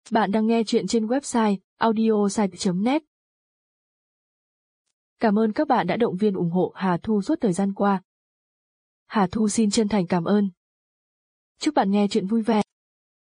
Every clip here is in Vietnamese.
Bạn đang nghe chuyện trên website audiosite.net. Cảm ơn các bạn đã động viên ủng hộ Hà Thu suốt thời gian qua. Hà Thu xin chân thành cảm ơn. Chúc bạn nghe chuyện vui vẻ.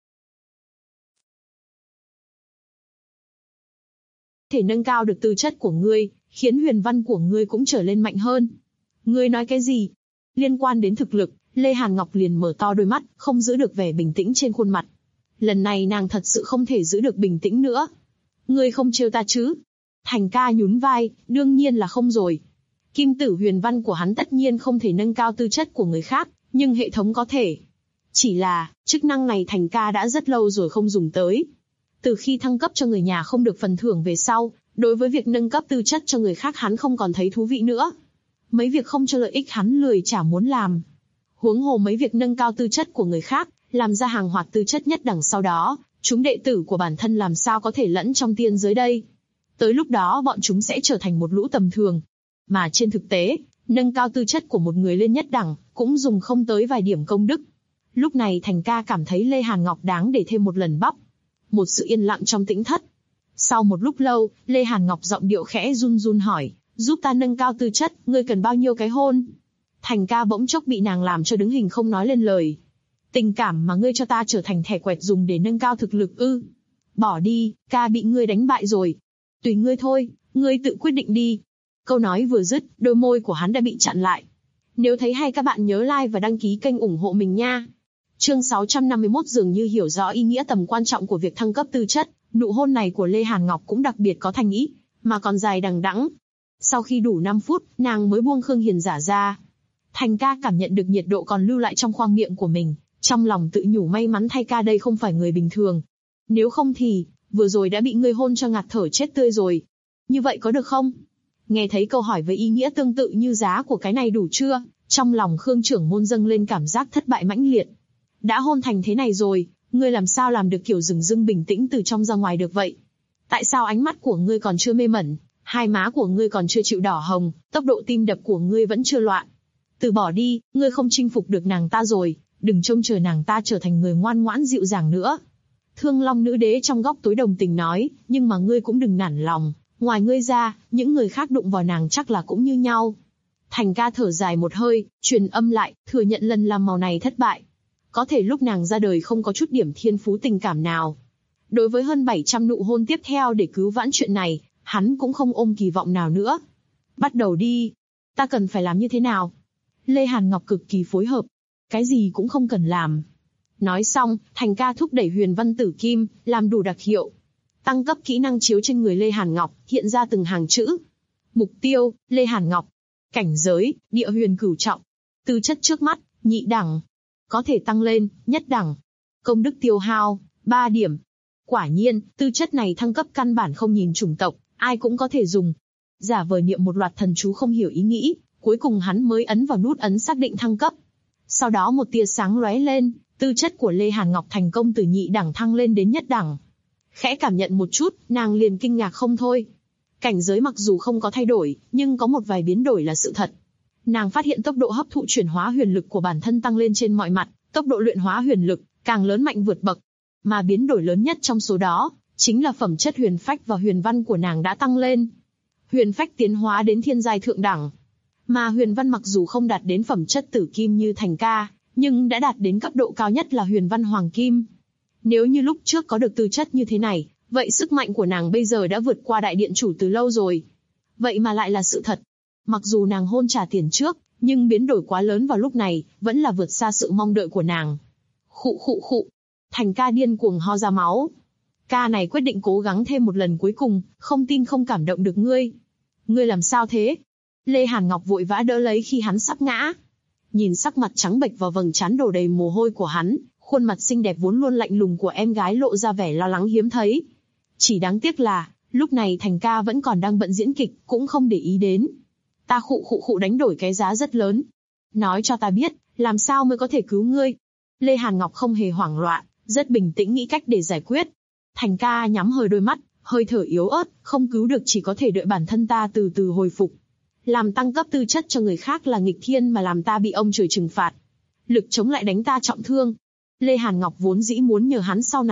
Thể nâng cao được tư chất của ngươi, khiến huyền văn của ngươi cũng trở lên mạnh hơn. Ngươi nói cái gì? Liên quan đến thực lực, Lê Hàn Ngọc liền mở to đôi mắt, không giữ được vẻ bình tĩnh trên khuôn mặt. Lần này nàng thật sự không thể giữ được bình tĩnh nữa. Ngươi không trêu ta chứ? Thành ca nhún vai, đương nhiên là không rồi. Kim tử huyền văn của hắn tất nhiên không thể nâng cao tư chất của người khác, nhưng hệ thống có thể. Chỉ là, chức năng này Thành ca đã rất lâu rồi không dùng tới. Từ khi thăng cấp cho người nhà không được phần thưởng về sau, đối với việc nâng cấp tư chất cho người khác hắn không còn thấy thú vị nữa. Mấy việc không cho lợi ích hắn lười chả muốn làm. Huống hồ mấy việc nâng cao tư chất của người khác, làm ra hàng hoạt tư chất nhất đẳng sau đó, chúng đệ tử của bản thân làm sao có thể lẫn trong tiên giới đây. Tới lúc đó bọn chúng sẽ trở thành một lũ tầm thường. Mà trên thực tế, nâng cao tư chất của một người lên nhất đẳng, cũng dùng không tới vài điểm công đức. Lúc này Thành ca cảm thấy Lê Hàn Ngọc đáng để thêm một lần bóc. Một sự yên lặng trong tĩnh thất. Sau một lúc lâu, Lê Hàn Ngọc giọng điệu khẽ run run hỏi, giúp ta nâng cao tư chất, ngươi cần bao nhiêu cái hôn? Thành ca bỗng chốc bị nàng làm cho đứng hình không nói lên lời. Tình cảm mà ngươi cho ta trở thành thẻ quẹt dùng để nâng cao thực lực ư? Bỏ đi, ca bị ngươi đánh bại rồi. Tùy ngươi thôi, ngươi tự quyết định đi. Câu nói vừa dứt, đôi môi của hắn đã bị chặn lại. Nếu thấy hay các bạn nhớ like và đăng ký kênh ủng hộ mình nha. Chương 651 dường như hiểu rõ ý nghĩa tầm quan trọng của việc thăng cấp tư chất, nụ hôn này của Lê Hàn Ngọc cũng đặc biệt có thành ý, mà còn dài đằng đẵng. Sau khi đủ 5 phút, nàng mới buông Khương Hiền giả ra. Thành ca cảm nhận được nhiệt độ còn lưu lại trong khoang miệng của mình, trong lòng tự nhủ may mắn thay ca đây không phải người bình thường. Nếu không thì, vừa rồi đã bị ngươi hôn cho ngạt thở chết tươi rồi. Như vậy có được không? Nghe thấy câu hỏi với ý nghĩa tương tự như giá của cái này đủ chưa? Trong lòng Khương trưởng môn dâng lên cảm giác thất bại mãnh liệt. Đã hôn thành thế này rồi, ngươi làm sao làm được kiểu dửng dưng bình tĩnh từ trong ra ngoài được vậy? Tại sao ánh mắt của ngươi còn chưa mê mẩn, hai má của ngươi còn chưa chịu đỏ hồng, tốc độ tim đập của ngươi vẫn chưa loạn? Từ bỏ đi, ngươi không chinh phục được nàng ta rồi, đừng trông chờ nàng ta trở thành người ngoan ngoãn dịu dàng nữa. Thương Long nữ đế trong góc tối đồng tình nói, nhưng mà ngươi cũng đừng nản lòng, ngoài ngươi ra, những người khác đụng vào nàng chắc là cũng như nhau. Thành ca thở dài một hơi, truyền âm lại, thừa nhận lần làm màu này thất bại. Có thể lúc nàng ra đời không có chút điểm thiên phú tình cảm nào. Đối với hơn 700 nụ hôn tiếp theo để cứu vãn chuyện này, hắn cũng không ôm kỳ vọng nào nữa. Bắt đầu đi. Ta cần phải làm như thế nào? Lê Hàn Ngọc cực kỳ phối hợp. Cái gì cũng không cần làm. Nói xong, Thành ca thúc đẩy huyền văn tử kim, làm đủ đặc hiệu. Tăng cấp kỹ năng chiếu trên người Lê Hàn Ngọc, hiện ra từng hàng chữ. Mục tiêu, Lê Hàn Ngọc. Cảnh giới, địa huyền cửu trọng. Tư chất trước mắt, nhị đẳng. Có thể tăng lên, nhất đẳng. Công đức tiêu hao, 3 điểm. Quả nhiên, tư chất này thăng cấp căn bản không nhìn chủng tộc, ai cũng có thể dùng. Giả vờ niệm một loạt thần chú không hiểu ý nghĩ, cuối cùng hắn mới ấn vào nút ấn xác định thăng cấp. Sau đó một tia sáng lóe lên, tư chất của Lê Hàn Ngọc thành công từ nhị đẳng thăng lên đến nhất đẳng. Khẽ cảm nhận một chút, nàng liền kinh ngạc không thôi. Cảnh giới mặc dù không có thay đổi, nhưng có một vài biến đổi là sự thật. Nàng phát hiện tốc độ hấp thụ chuyển hóa huyền lực của bản thân tăng lên trên mọi mặt, tốc độ luyện hóa huyền lực càng lớn mạnh vượt bậc. Mà biến đổi lớn nhất trong số đó, chính là phẩm chất huyền phách và huyền văn của nàng đã tăng lên. Huyền phách tiến hóa đến thiên giai thượng đẳng. Mà huyền văn mặc dù không đạt đến phẩm chất tử kim như Thành ca, nhưng đã đạt đến cấp độ cao nhất là huyền văn hoàng kim. Nếu như lúc trước có được tư chất như thế này, vậy sức mạnh của nàng bây giờ đã vượt qua đại điện chủ từ lâu rồi. Vậy mà lại là sự thật. Mặc dù nàng hôn trả tiền trước, nhưng biến đổi quá lớn vào lúc này, vẫn là vượt xa sự mong đợi của nàng. Khụ khụ khụ. Thành ca điên cuồng ho ra máu. Ca này quyết định cố gắng thêm một lần cuối cùng, không tin không cảm động được ngươi. Ngươi làm sao thế? Lê Hàn Ngọc vội vã đỡ lấy khi hắn sắp ngã. Nhìn sắc mặt trắng bệch và vầng trán đổ đầy mồ hôi của hắn, khuôn mặt xinh đẹp vốn luôn lạnh lùng của em gái lộ ra vẻ lo lắng hiếm thấy. Chỉ đáng tiếc là, lúc này Thành ca vẫn còn đang bận diễn kịch, cũng không để ý đến. Ta khụ khụ khụ đánh đổi cái giá rất lớn. Nói cho ta biết, làm sao mới có thể cứu ngươi? Lê Hàn Ngọc không hề hoảng loạn, rất bình tĩnh nghĩ cách để giải quyết. Thành ca nhắm hơi đôi mắt, hơi thở yếu ớt, không cứu được chỉ có thể đợi bản thân ta từ từ hồi phục. Làm tăng cấp tư chất cho người khác là nghịch thiên mà làm ta bị ông trời trừng phạt. Lực chống lại đánh ta trọng thương. Lê Hàn Ngọc vốn dĩ muốn nhờ hắn sau này,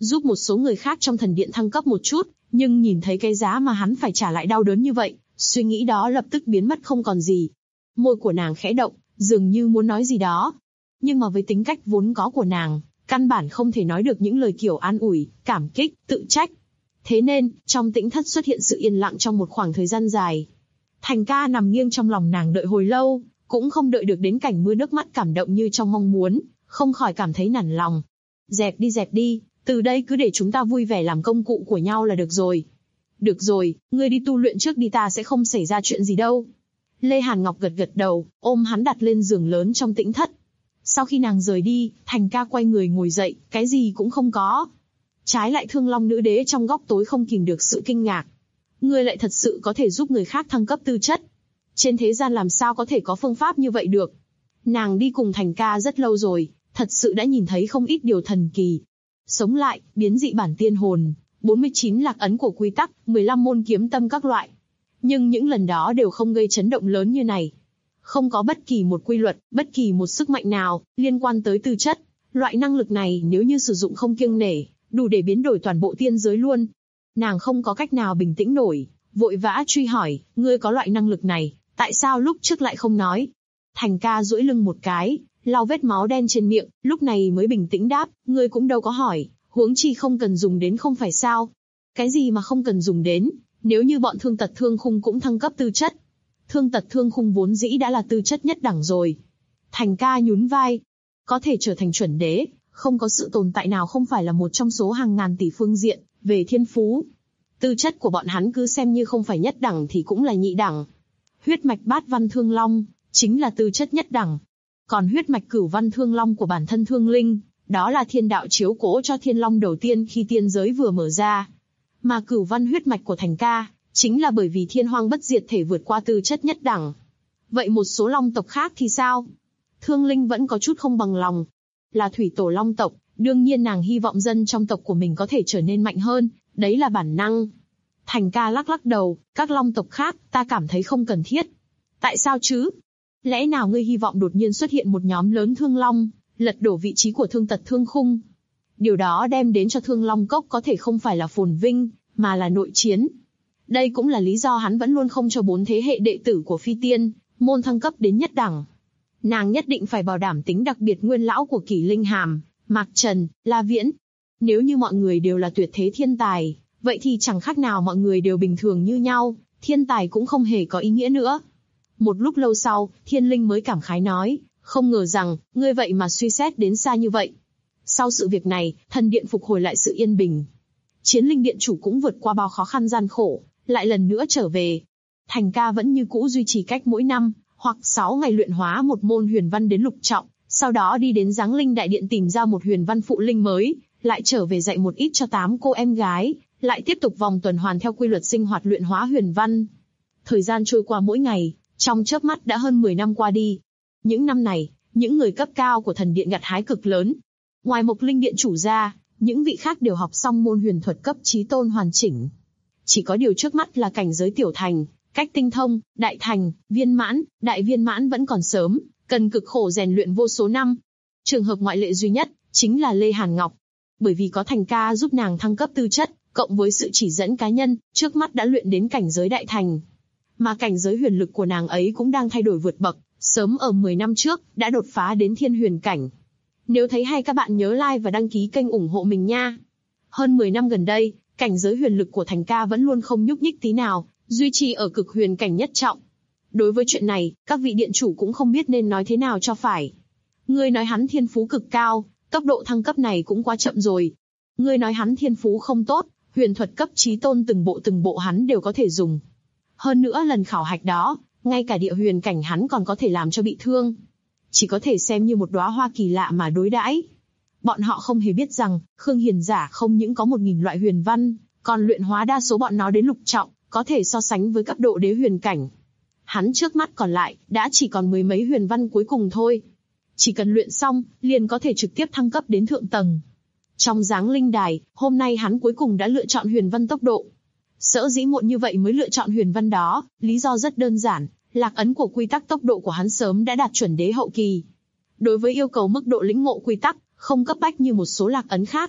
giúp một số người khác trong thần điện thăng cấp một chút, nhưng nhìn thấy cái giá mà hắn phải trả lại đau đớn như vậy, suy nghĩ đó lập tức biến mất không còn gì. Môi của nàng khẽ động, dường như muốn nói gì đó. Nhưng mà với tính cách vốn có của nàng, căn bản không thể nói được những lời kiểu an ủi, cảm kích, tự trách. Thế nên, trong tĩnh thất xuất hiện sự yên lặng trong một khoảng thời gian dài. Thành ca nằm nghiêng trong lòng nàng đợi hồi lâu, cũng không đợi được đến cảnh mưa nước mắt cảm động như trong mong muốn, không khỏi cảm thấy nản lòng. Dẹp đi, từ đây cứ để chúng ta vui vẻ làm công cụ của nhau là được rồi. Được rồi, ngươi đi tu luyện trước đi, ta sẽ không xảy ra chuyện gì đâu. Lê Hàn Ngọc gật đầu, ôm hắn đặt lên giường lớn trong tĩnh thất. Sau khi nàng rời đi, Thành ca quay người ngồi dậy, cái gì cũng không có. Trái lại Thương Long nữ đế trong góc tối không kìm được sự kinh ngạc. Ngươi lại thật sự có thể giúp người khác thăng cấp tư chất. Trên thế gian làm sao có thể có phương pháp như vậy được. Nàng đi cùng Thành ca rất lâu rồi, thật sự đã nhìn thấy không ít điều thần kỳ. Sống lại, biến dị bản tiên hồn, 49 lạc ấn của quy tắc, 15 môn kiếm tâm các loại. Nhưng những lần đó đều không gây chấn động lớn như này. Không có bất kỳ một quy luật, bất kỳ một sức mạnh nào liên quan tới tư chất. Loại năng lực này nếu như sử dụng không kiêng nể, đủ để biến đổi toàn bộ tiên giới luôn. Nàng không có cách nào bình tĩnh nổi, vội vã truy hỏi, ngươi có loại năng lực này, tại sao lúc trước lại không nói? Thành ca duỗi lưng một cái, lau vết máu đen trên miệng, lúc này mới bình tĩnh đáp, ngươi cũng đâu có hỏi, huống chi không cần dùng đến không phải sao? Cái gì mà không cần dùng đến, nếu như bọn Thương Tật Thương Khung cũng thăng cấp tư chất. Thương Tật Thương Khung vốn dĩ đã là tư chất nhất đẳng rồi. Thành ca nhún vai, có thể trở thành chuẩn đế, không có sự tồn tại nào không phải là một trong số hàng ngàn tỷ phương diện, về thiên phú. Tư chất của bọn hắn cứ xem như không phải nhất đẳng thì cũng là nhị đẳng. Huyết mạch Bát Văn Thương Long, chính là tư chất nhất đẳng. Còn huyết mạch Cửu Văn Thương Long của bản thân Thương Linh, đó là thiên đạo chiếu cố cho Thiên Long đầu tiên khi tiên giới vừa mở ra. Mà Cửu Văn huyết mạch của Thành ca, chính là bởi vì Thiên Hoang bất diệt thể vượt qua tư chất nhất đẳng. Vậy một số long tộc khác thì sao? Thương Linh vẫn có chút không bằng lòng. Là thủy tổ long tộc, đương nhiên nàng hy vọng dân trong tộc của mình có thể trở nên mạnh hơn, đấy là bản năng. Thành ca lắc đầu, các long tộc khác, ta cảm thấy không cần thiết. Tại sao chứ? Lẽ nào ngươi hy vọng đột nhiên xuất hiện một nhóm lớn thương long, lật đổ vị trí của Thương Tật Thương Khung? Điều đó đem đến cho Thương Long Cốc có thể không phải là phồn vinh, mà là nội chiến. Đây cũng là lý do hắn vẫn luôn không cho 4 thế hệ đệ tử của Phi Tiên môn thăng cấp đến nhất đẳng. Nàng nhất định phải bảo đảm tính đặc biệt nguyên lão của Kỷ Linh Hàm, Mạc Trần, La Viễn. Nếu như mọi người đều là tuyệt thế thiên tài, vậy thì chẳng khác nào mọi người đều bình thường như nhau, thiên tài cũng không hề có ý nghĩa nữa. Một lúc lâu sau, Thiên Linh mới cảm khái nói, không ngờ rằng, ngươi vậy mà suy xét đến xa như vậy. Sau sự việc này, thần điện phục hồi lại sự yên bình. Chiến Linh điện chủ cũng vượt qua bao khó khăn gian khổ, lại lần nữa trở về. Thành ca vẫn như cũ duy trì cách mỗi năm, hoặc 6 ngày luyện hóa một môn huyền văn đến lục trọng, sau đó đi đến Giáng Linh đại điện tìm ra một huyền văn phụ linh mới, lại trở về dạy một ít cho 8 cô em gái, lại tiếp tục vòng tuần hoàn theo quy luật sinh hoạt luyện hóa huyền văn. Thời gian trôi qua mỗi ngày, trong chớp mắt đã hơn 10 năm qua đi. Những năm này, những người cấp cao của thần điện gặt hái cực lớn. Ngoài Mộc Linh điện chủ ra, những vị khác đều học xong môn huyền thuật cấp chí tôn hoàn chỉnh. Chỉ có điều trước mắt là cảnh giới tiểu thành, cách tinh thông, đại thành, viên mãn, đại viên mãn vẫn còn sớm, cần cực khổ rèn luyện vô số năm. Trường hợp ngoại lệ duy nhất, chính là Lê Hàn Ngọc. Bởi vì có Thành ca giúp nàng thăng cấp tư chất, cộng với sự chỉ dẫn cá nhân, trước mắt đã luyện đến cảnh giới đại thành. Mà cảnh giới huyền lực của nàng ấy cũng đang thay đổi vượt bậc, sớm ở 10 năm trước, đã đột phá đến thiên huyền cảnh. Nếu thấy hay các bạn nhớ like và đăng ký kênh ủng hộ mình nha. Hơn 10 năm gần đây, cảnh giới huyền lực của Thành ca vẫn luôn không nhúc nhích tí nào, duy trì ở cực huyền cảnh nhất trọng. Đối với chuyện này, các vị điện chủ cũng không biết nên nói thế nào cho phải. Ngươi nói hắn thiên phú cực cao, tốc độ thăng cấp này cũng quá chậm rồi. Ngươi nói hắn thiên phú không tốt, huyền thuật cấp chí tôn từng bộ hắn đều có thể dùng. Hơn nữa lần khảo hạch đó, ngay cả địa huyền cảnh hắn còn có thể làm cho bị thương. Chỉ có thể xem như một đóa hoa kỳ lạ mà đối đãi. Bọn họ không hề biết rằng, Khương Hiền Giả không những có 1000 loại huyền văn, còn luyện hóa đa số bọn nó đến lục trọng, có thể so sánh với cấp độ đế huyền cảnh. Hắn trước mắt còn lại, đã chỉ còn 10 mấy huyền văn cuối cùng thôi. Chỉ cần luyện xong, liền có thể trực tiếp thăng cấp đến thượng tầng. Trong Giáng Linh đài, hôm nay hắn cuối cùng đã lựa chọn huyền văn tốc độ. Sở dĩ muộn như vậy mới lựa chọn huyền văn đó, lý do rất đơn giản, lạc ấn của quy tắc tốc độ của hắn sớm đã đạt chuẩn đế hậu kỳ. Đối với yêu cầu mức độ lĩnh ngộ quy tắc, không cấp bách như một số lạc ấn khác.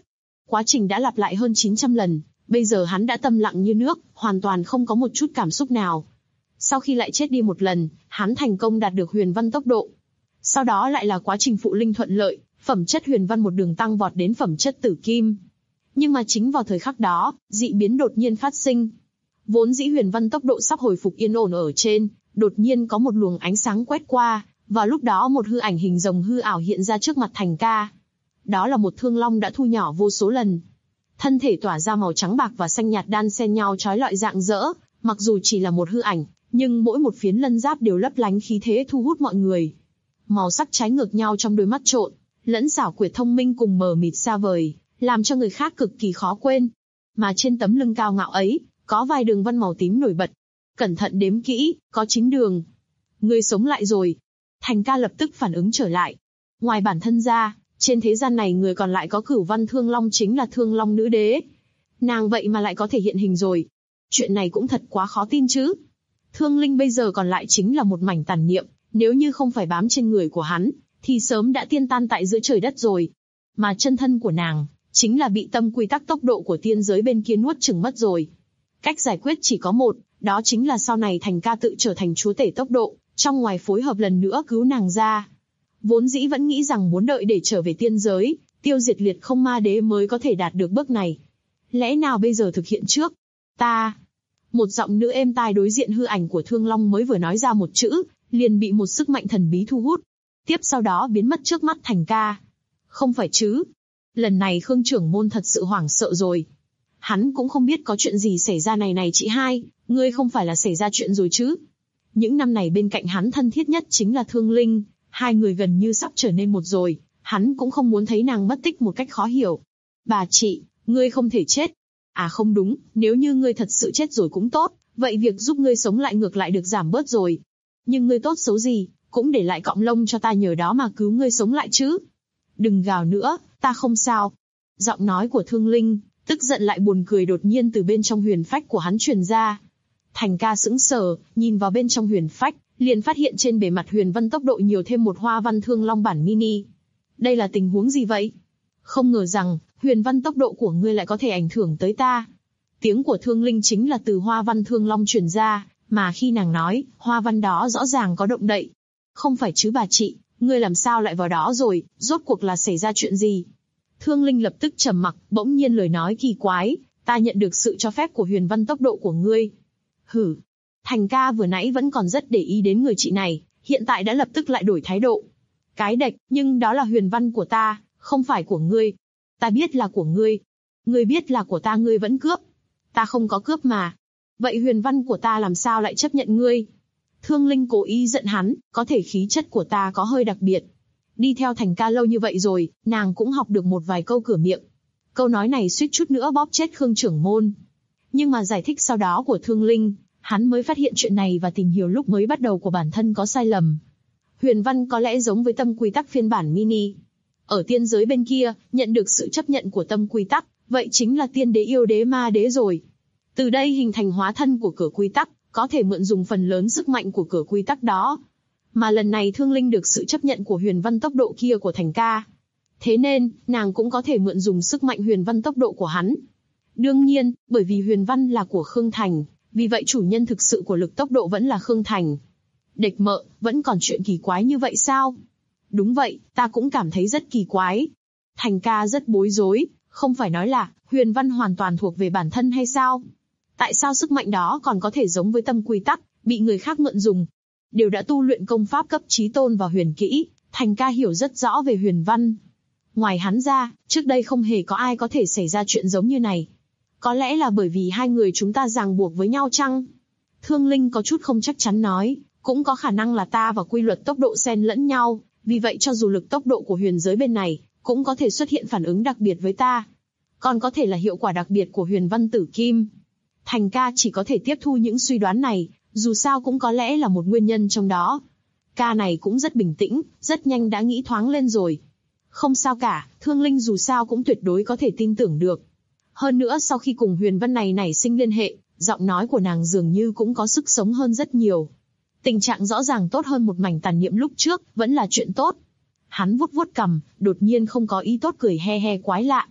Quá trình đã lặp lại hơn 900 lần, bây giờ hắn đã tâm lặng như nước, hoàn toàn không có một chút cảm xúc nào. Sau khi lại chết đi một lần, hắn thành công đạt được huyền văn tốc độ. Sau đó lại là quá trình phụ linh thuận lợi, phẩm chất huyền văn một đường tăng vọt đến phẩm chất tử kim. Nhưng mà chính vào thời khắc đó, dị biến đột nhiên phát sinh. Vốn dĩ huyền văn tốc độ sắp hồi phục yên ổn ở trên, đột nhiên có một luồng ánh sáng quét qua, vào lúc đó một hư ảnh hình rồng hư ảo hiện ra trước mặt Thành Ca. Đó là một thương long đã thu nhỏ vô số lần. Thân thể tỏa ra màu trắng bạc và xanh nhạt đan xen nhau chói lọi rạng rỡ, mặc dù chỉ là một hư ảnh, nhưng mỗi một phiến lân giáp đều lấp lánh khí thế thu hút mọi người. Màu sắc trái ngược nhau trong đôi mắt trộn, lẫn xảo quyệt thông minh cùng mờ mịt xa vời, làm cho người khác cực kỳ khó quên. Mà trên tấm lưng cao ngạo ấy, có vài đường vân màu tím nổi bật. Cẩn thận đếm kỹ, có 9 đường. Ngươi sống lại rồi. Thành Ca lập tức phản ứng trở lại. Ngoài bản thân ra, trên thế gian này người còn lại có Cửu Văn Thương Long chính là Thương Long Nữ Đế. Nàng vậy mà lại có thể hiện hình rồi. Chuyện này cũng thật quá khó tin chứ. Thương Linh bây giờ còn lại chính là một mảnh tàn niệm, nếu như không phải bám trên người của hắn, thì sớm đã tiên tan tại giữa trời đất rồi. Mà chân thân của nàng, chính là bị tâm quy tắc tốc độ của tiên giới bên kia nuốt chửng mất rồi. Cách giải quyết chỉ có một, đó chính là sau này Thành Ca tự trở thành chúa tể tốc độ, trong ngoài phối hợp lần nữa cứu nàng ra. Vốn dĩ vẫn nghĩ rằng muốn đợi để trở về tiên giới, tiêu diệt liệt không ma đế mới có thể đạt được bước này. Lẽ nào bây giờ thực hiện trước? Ta... Một giọng nữ êm tai đối diện hư ảnh của Thương Long mới vừa nói ra một chữ, liền bị một sức mạnh thần bí thu hút. Tiếp sau đó biến mất trước mắt Thành Ca. Không phải chứ? Lần này Khương trưởng môn thật sự hoảng sợ rồi. Hắn cũng không biết có chuyện gì xảy ra này chị hai, ngươi không phải là xảy ra chuyện rồi chứ? Những năm này bên cạnh hắn thân thiết nhất chính là Thương Linh, hai người gần như sắp trở nên một rồi, hắn cũng không muốn thấy nàng mất tích một cách khó hiểu. Bà chị, ngươi không thể chết. À không đúng, nếu như ngươi thật sự chết rồi cũng tốt, vậy việc giúp ngươi sống lại ngược lại được giảm bớt rồi. Nhưng ngươi tốt xấu gì, cũng để lại cọng lông cho ta nhờ đó mà cứu ngươi sống lại chứ. Đừng gào nữa, ta không sao. Giọng nói của Thương Linh, tức giận lại buồn cười đột nhiên từ bên trong huyền phách của hắn truyền ra. Thành Ca sững sờ, nhìn vào bên trong huyền phách, liền phát hiện trên bề mặt huyền văn tốc độ nhiều thêm một hoa văn thương long bản mini. Đây là tình huống gì vậy? Không ngờ rằng, huyền văn tốc độ của ngươi lại có thể ảnh hưởng tới ta. Tiếng của Thương Linh chính là từ hoa văn thương long truyền ra, mà khi nàng nói, hoa văn đó rõ ràng có động đậy. Không phải chứ bà chị, ngươi làm sao lại vào đó rồi, rốt cuộc là xảy ra chuyện gì? Thương Linh lập tức trầm mặc, bỗng nhiên lời nói kỳ quái, ta nhận được sự cho phép của huyền văn tốc độ của ngươi. Hử. Thành Ca vừa nãy vẫn còn rất để ý đến người chị này, hiện tại đã lập tức lại đổi thái độ. Cái đệch, nhưng đó là huyền văn của ta, không phải của ngươi. Ta biết là của ngươi. Ngươi biết là của ta ngươi vẫn cướp. Ta không có cướp mà. Vậy huyền văn của ta làm sao lại chấp nhận ngươi? Thương Linh cố ý giận hắn, có thể khí chất của ta có hơi đặc biệt. Đi theo Thành Ca lâu như vậy rồi, nàng cũng học được một vài câu cửa miệng. Câu nói này suýt chút nữa bóp chết Khương trưởng môn. Nhưng mà giải thích sau đó của Thương Linh, hắn mới phát hiện chuyện này và tìm hiểu lúc mới bắt đầu của bản thân có sai lầm. Huyền văn có lẽ giống với tâm quy tắc phiên bản mini. Ở tiên giới bên kia, nhận được sự chấp nhận của tâm quy tắc, vậy chính là tiên đế yêu đế ma đế rồi. Từ đây hình thành hóa thân của cửa quy tắc, có thể mượn dùng phần lớn sức mạnh của cửa quy tắc đó. Mà lần này Thương Linh được sự chấp nhận của huyền văn tốc độ kia của Thành Ca. Thế nên, nàng cũng có thể mượn dùng sức mạnh huyền văn tốc độ của hắn. Đương nhiên, bởi vì huyền văn là của Khương Thành, vì vậy chủ nhân thực sự của lực tốc độ vẫn là Khương Thành. Địch mợ, vẫn còn chuyện kỳ quái như vậy sao? Đúng vậy, ta cũng cảm thấy rất kỳ quái. Thành Ca rất bối rối, không phải nói là huyền văn hoàn toàn thuộc về bản thân hay sao? Tại sao sức mạnh đó còn có thể giống với tâm quy tắc, bị người khác mượn dùng? Đều đã tu luyện công pháp cấp chí tôn và huyền kỹ, Thành Ca hiểu rất rõ về huyền văn. Ngoài hắn ra, trước đây không hề có ai có thể xảy ra chuyện giống như này. Có lẽ là bởi vì hai người chúng ta ràng buộc với nhau chăng? Thương Linh có chút không chắc chắn nói, cũng có khả năng là ta và quy luật tốc độ xen lẫn nhau, vì vậy cho dù lực tốc độ của huyền giới bên này, cũng có thể xuất hiện phản ứng đặc biệt với ta. Còn có thể là hiệu quả đặc biệt của huyền văn tử kim. Thành Ca chỉ có thể tiếp thu những suy đoán này, dù sao cũng có lẽ là một nguyên nhân trong đó. Ca này cũng rất bình tĩnh, rất nhanh đã nghĩ thoáng lên rồi. Không sao cả, Thương Linh dù sao cũng tuyệt đối có thể tin tưởng được. Hơn nữa sau khi cùng huyền văn này nảy sinh liên hệ, giọng nói của nàng dường như cũng có sức sống hơn rất nhiều. Tình trạng rõ ràng tốt hơn một mảnh tàn niệm lúc trước, vẫn là chuyện tốt. Hắn vuốt vuốt cằm, đột nhiên không có ý tốt cười he he quái lạ.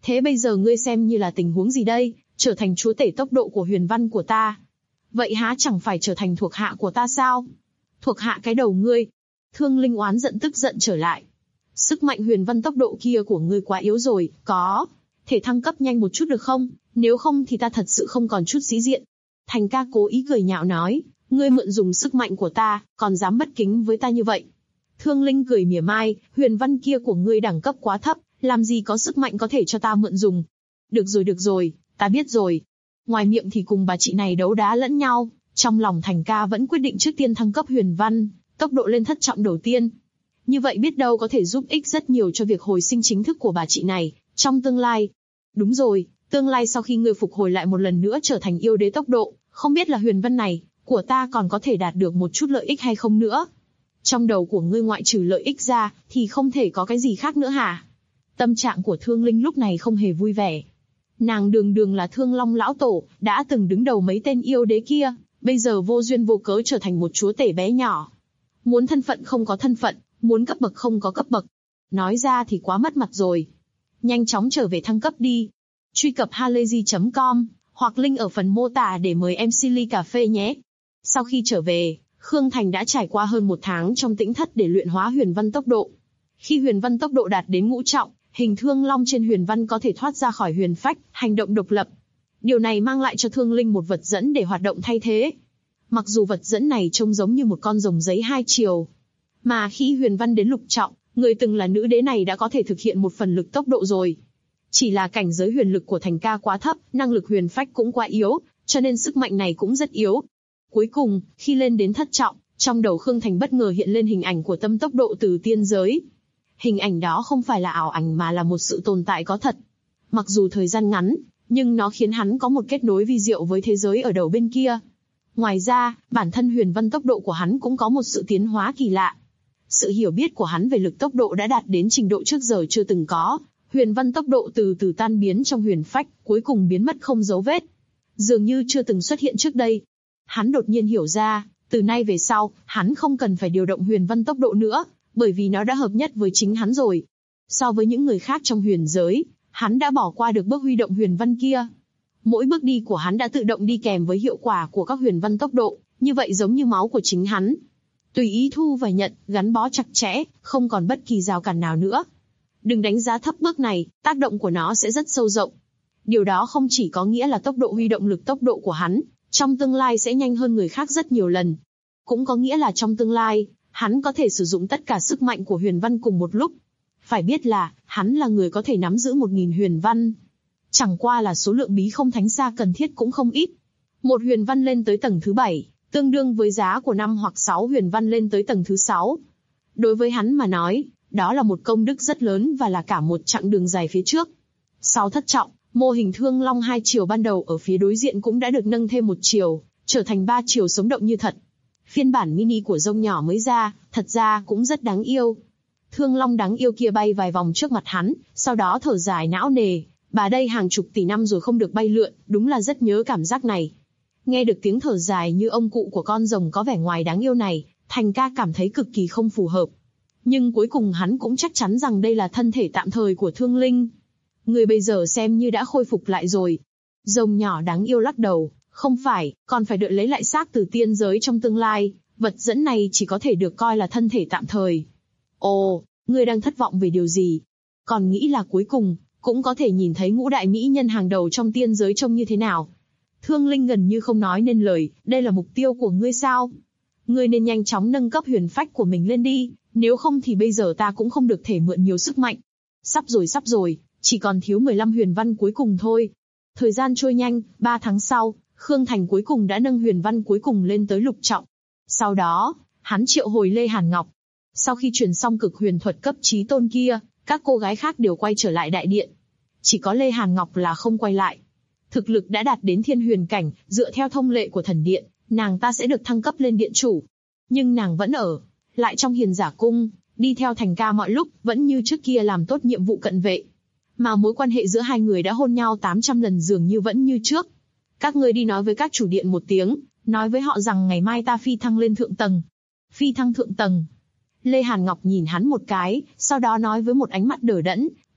Thế bây giờ ngươi xem như là tình huống gì đây, trở thành chúa tể tốc độ của huyền văn của ta. Vậy há chẳng phải trở thành thuộc hạ của ta sao? Thuộc hạ cái đầu ngươi. Thương Linh oán giận tức giận trở lại. Sức mạnh huyền văn tốc độ kia của ngươi quá yếu rồi, có thể thăng cấp nhanh một chút được không? Nếu không thì ta thật sự không còn chút sĩ diện. Thành ca cố ý cười nhạo nói, ngươi mượn dùng sức mạnh của ta, còn dám bất kính với ta như vậy. Thương Linh cười mỉa mai, huyền văn kia của ngươi đẳng cấp quá thấp, làm gì có sức mạnh có thể cho ta mượn dùng. Được rồi, ta biết rồi. Ngoài miệng thì cùng bà chị này đấu đá lẫn nhau, trong lòng Thành ca vẫn quyết định trước tiên thăng cấp huyền văn, tốc độ lên thất trọng đầu tiên. Như vậy biết đâu có thể giúp ích rất nhiều cho việc hồi sinh chính thức của bà chị này, trong tương lai. Đúng rồi, tương lai sau khi ngươi phục hồi lại một lần nữa trở thành yêu đế tốc độ, không biết là huyền văn này, của ta còn có thể đạt được một chút lợi ích hay không nữa. Trong đầu của ngươi ngoại trừ lợi ích ra, thì không thể có cái gì khác nữa hả? Tâm trạng của Thương Linh lúc này không hề vui vẻ. Nàng đường đường là Thương Long lão tổ, đã từng đứng đầu mấy tên yêu đế kia, bây giờ vô duyên vô cớ trở thành một chúa tể bé nhỏ. Muốn thân phận không có thân phận, muốn cấp bậc không có cấp bậc. Nói ra thì quá mất mặt rồi. Nhanh chóng trở về thăng cấp đi. Truy cập halayzi.com, hoặc link ở phần mô tả để mời MC ly cà phê nhé. Sau khi trở về, Khương Thành đã trải qua hơn 1 tháng trong tĩnh thất để luyện hóa huyền văn tốc độ. Khi huyền văn tốc độ đạt đến ngũ trọng, hình thương long trên huyền văn có thể thoát ra khỏi huyền phách, hành động độc lập. Điều này mang lại cho Thương Linh một vật dẫn để hoạt động thay thế. Mặc dù vật dẫn này trông giống như một con rồng giấy 2 chiều. Mà khi huyền văn đến lục trọng, người từng là nữ đế này đã có thể thực hiện một phần lực tốc độ rồi. Chỉ là cảnh giới huyền lực của Thành ca quá thấp, năng lực huyền phách cũng quá yếu, cho nên sức mạnh này cũng rất yếu. Cuối cùng, khi lên đến thất trọng, trong đầu Khương Thành bất ngờ hiện lên hình ảnh của tâm tốc độ từ tiên giới. Hình ảnh đó không phải là ảo ảnh mà là một sự tồn tại có thật. Mặc dù thời gian ngắn, nhưng nó khiến hắn có một kết nối vi diệu với thế giới ở đầu bên kia. Ngoài ra, bản thân huyền văn tốc độ của hắn cũng có một sự tiến hóa kỳ lạ. Sự hiểu biết của hắn về lực tốc độ đã đạt đến trình độ trước giờ chưa từng có. Huyền văn tốc độ từ từ tan biến trong huyền phách, cuối cùng biến mất không dấu vết. Dường như chưa từng xuất hiện trước đây. Hắn đột nhiên hiểu ra, từ nay về sau, hắn không cần phải điều động huyền văn tốc độ nữa, bởi vì nó đã hợp nhất với chính hắn rồi. So với những người khác trong huyền giới, hắn đã bỏ qua được bước huy động huyền văn kia. Mỗi bước đi của hắn đã tự động đi kèm với hiệu quả của các huyền văn tốc độ, như vậy giống như máu của chính hắn. Tùy ý thu và nhận, gắn bó chặt chẽ, không còn bất kỳ rào cản nào nữa. Đừng đánh giá thấp bước này, tác động của nó sẽ rất sâu rộng. Điều đó không chỉ có nghĩa là tốc độ huy động lực tốc độ của hắn, trong tương lai sẽ nhanh hơn người khác rất nhiều lần. Cũng có nghĩa là trong tương lai, hắn có thể sử dụng tất cả sức mạnh của huyền văn cùng một lúc. Phải biết là, hắn là người có thể nắm giữ 1000 huyền văn. Chẳng qua là số lượng bí không thánh xa cần thiết cũng không ít. Một huyền văn lên tới tầng thứ 7, tương đương với giá của 5 hoặc 6 huyền văn lên tới tầng thứ 6. Đối với hắn mà nói, đó là một công đức rất lớn và là cả một chặng đường dài phía trước. Sau thất trọng, mô hình thương long 2 chiều ban đầu ở phía đối diện cũng đã được nâng thêm 1 chiều, trở thành 3 chiều sống động như thật. Phiên bản mini của rông nhỏ mới ra, thật ra cũng rất đáng yêu. Thương long đáng yêu kia bay vài vòng trước mặt hắn, sau đó thở dài não nề. Bà đây hàng chục tỷ năm rồi không được bay lượn, đúng là rất nhớ cảm giác này. Nghe được tiếng thở dài như ông cụ của con rồng có vẻ ngoài đáng yêu này, Thành ca cảm thấy cực kỳ không phù hợp. Nhưng cuối cùng hắn cũng chắc chắn rằng đây là thân thể tạm thời của Thương Linh. Người bây giờ xem như đã khôi phục lại rồi. Rồng nhỏ đáng yêu lắc đầu, không phải, còn phải đợi lấy lại xác từ tiên giới trong tương lai, vật dẫn này chỉ có thể được coi là thân thể tạm thời. Ồ, ngươi đang thất vọng về điều gì? Còn nghĩ là cuối cùng, cũng có thể nhìn thấy ngũ đại mỹ nhân hàng đầu trong tiên giới trông như thế nào? Thương Linh gần như không nói nên lời, đây là mục tiêu của ngươi sao? Ngươi nên nhanh chóng nâng cấp huyền phách của mình lên đi, nếu không thì bây giờ ta cũng không được thể mượn nhiều sức mạnh. Sắp rồi, chỉ còn thiếu 15 huyền văn cuối cùng thôi. Thời gian trôi nhanh, 3 tháng sau, Khương Thành cuối cùng đã nâng huyền văn cuối cùng lên tới lục trọng. Sau đó, hắn triệu hồi Lê Hàn Ngọc. Sau khi truyền xong cực huyền thuật cấp chí tôn kia, các cô gái khác đều quay trở lại đại điện. Chỉ có Lê Hàn Ngọc là không quay lại. Thực lực đã đạt đến thiên huyền cảnh, dựa theo thông lệ của thần điện, nàng ta sẽ được thăng cấp lên điện chủ. Nhưng nàng vẫn ở lại trong hiền giả cung, đi theo Thành ca mọi lúc, vẫn như trước kia làm tốt nhiệm vụ cận vệ. Mà mối quan hệ giữa hai người đã hôn nhau 800 lần dường như vẫn như trước. Các ngươi đi nói với các chủ điện một tiếng, nói với họ rằng ngày mai ta phi thăng lên thượng tầng. Phi thăng thượng tầng. Lê Hàn Ngọc nhìn hắn một cái, sau đó nói với một ánh mắt đờ đẫn,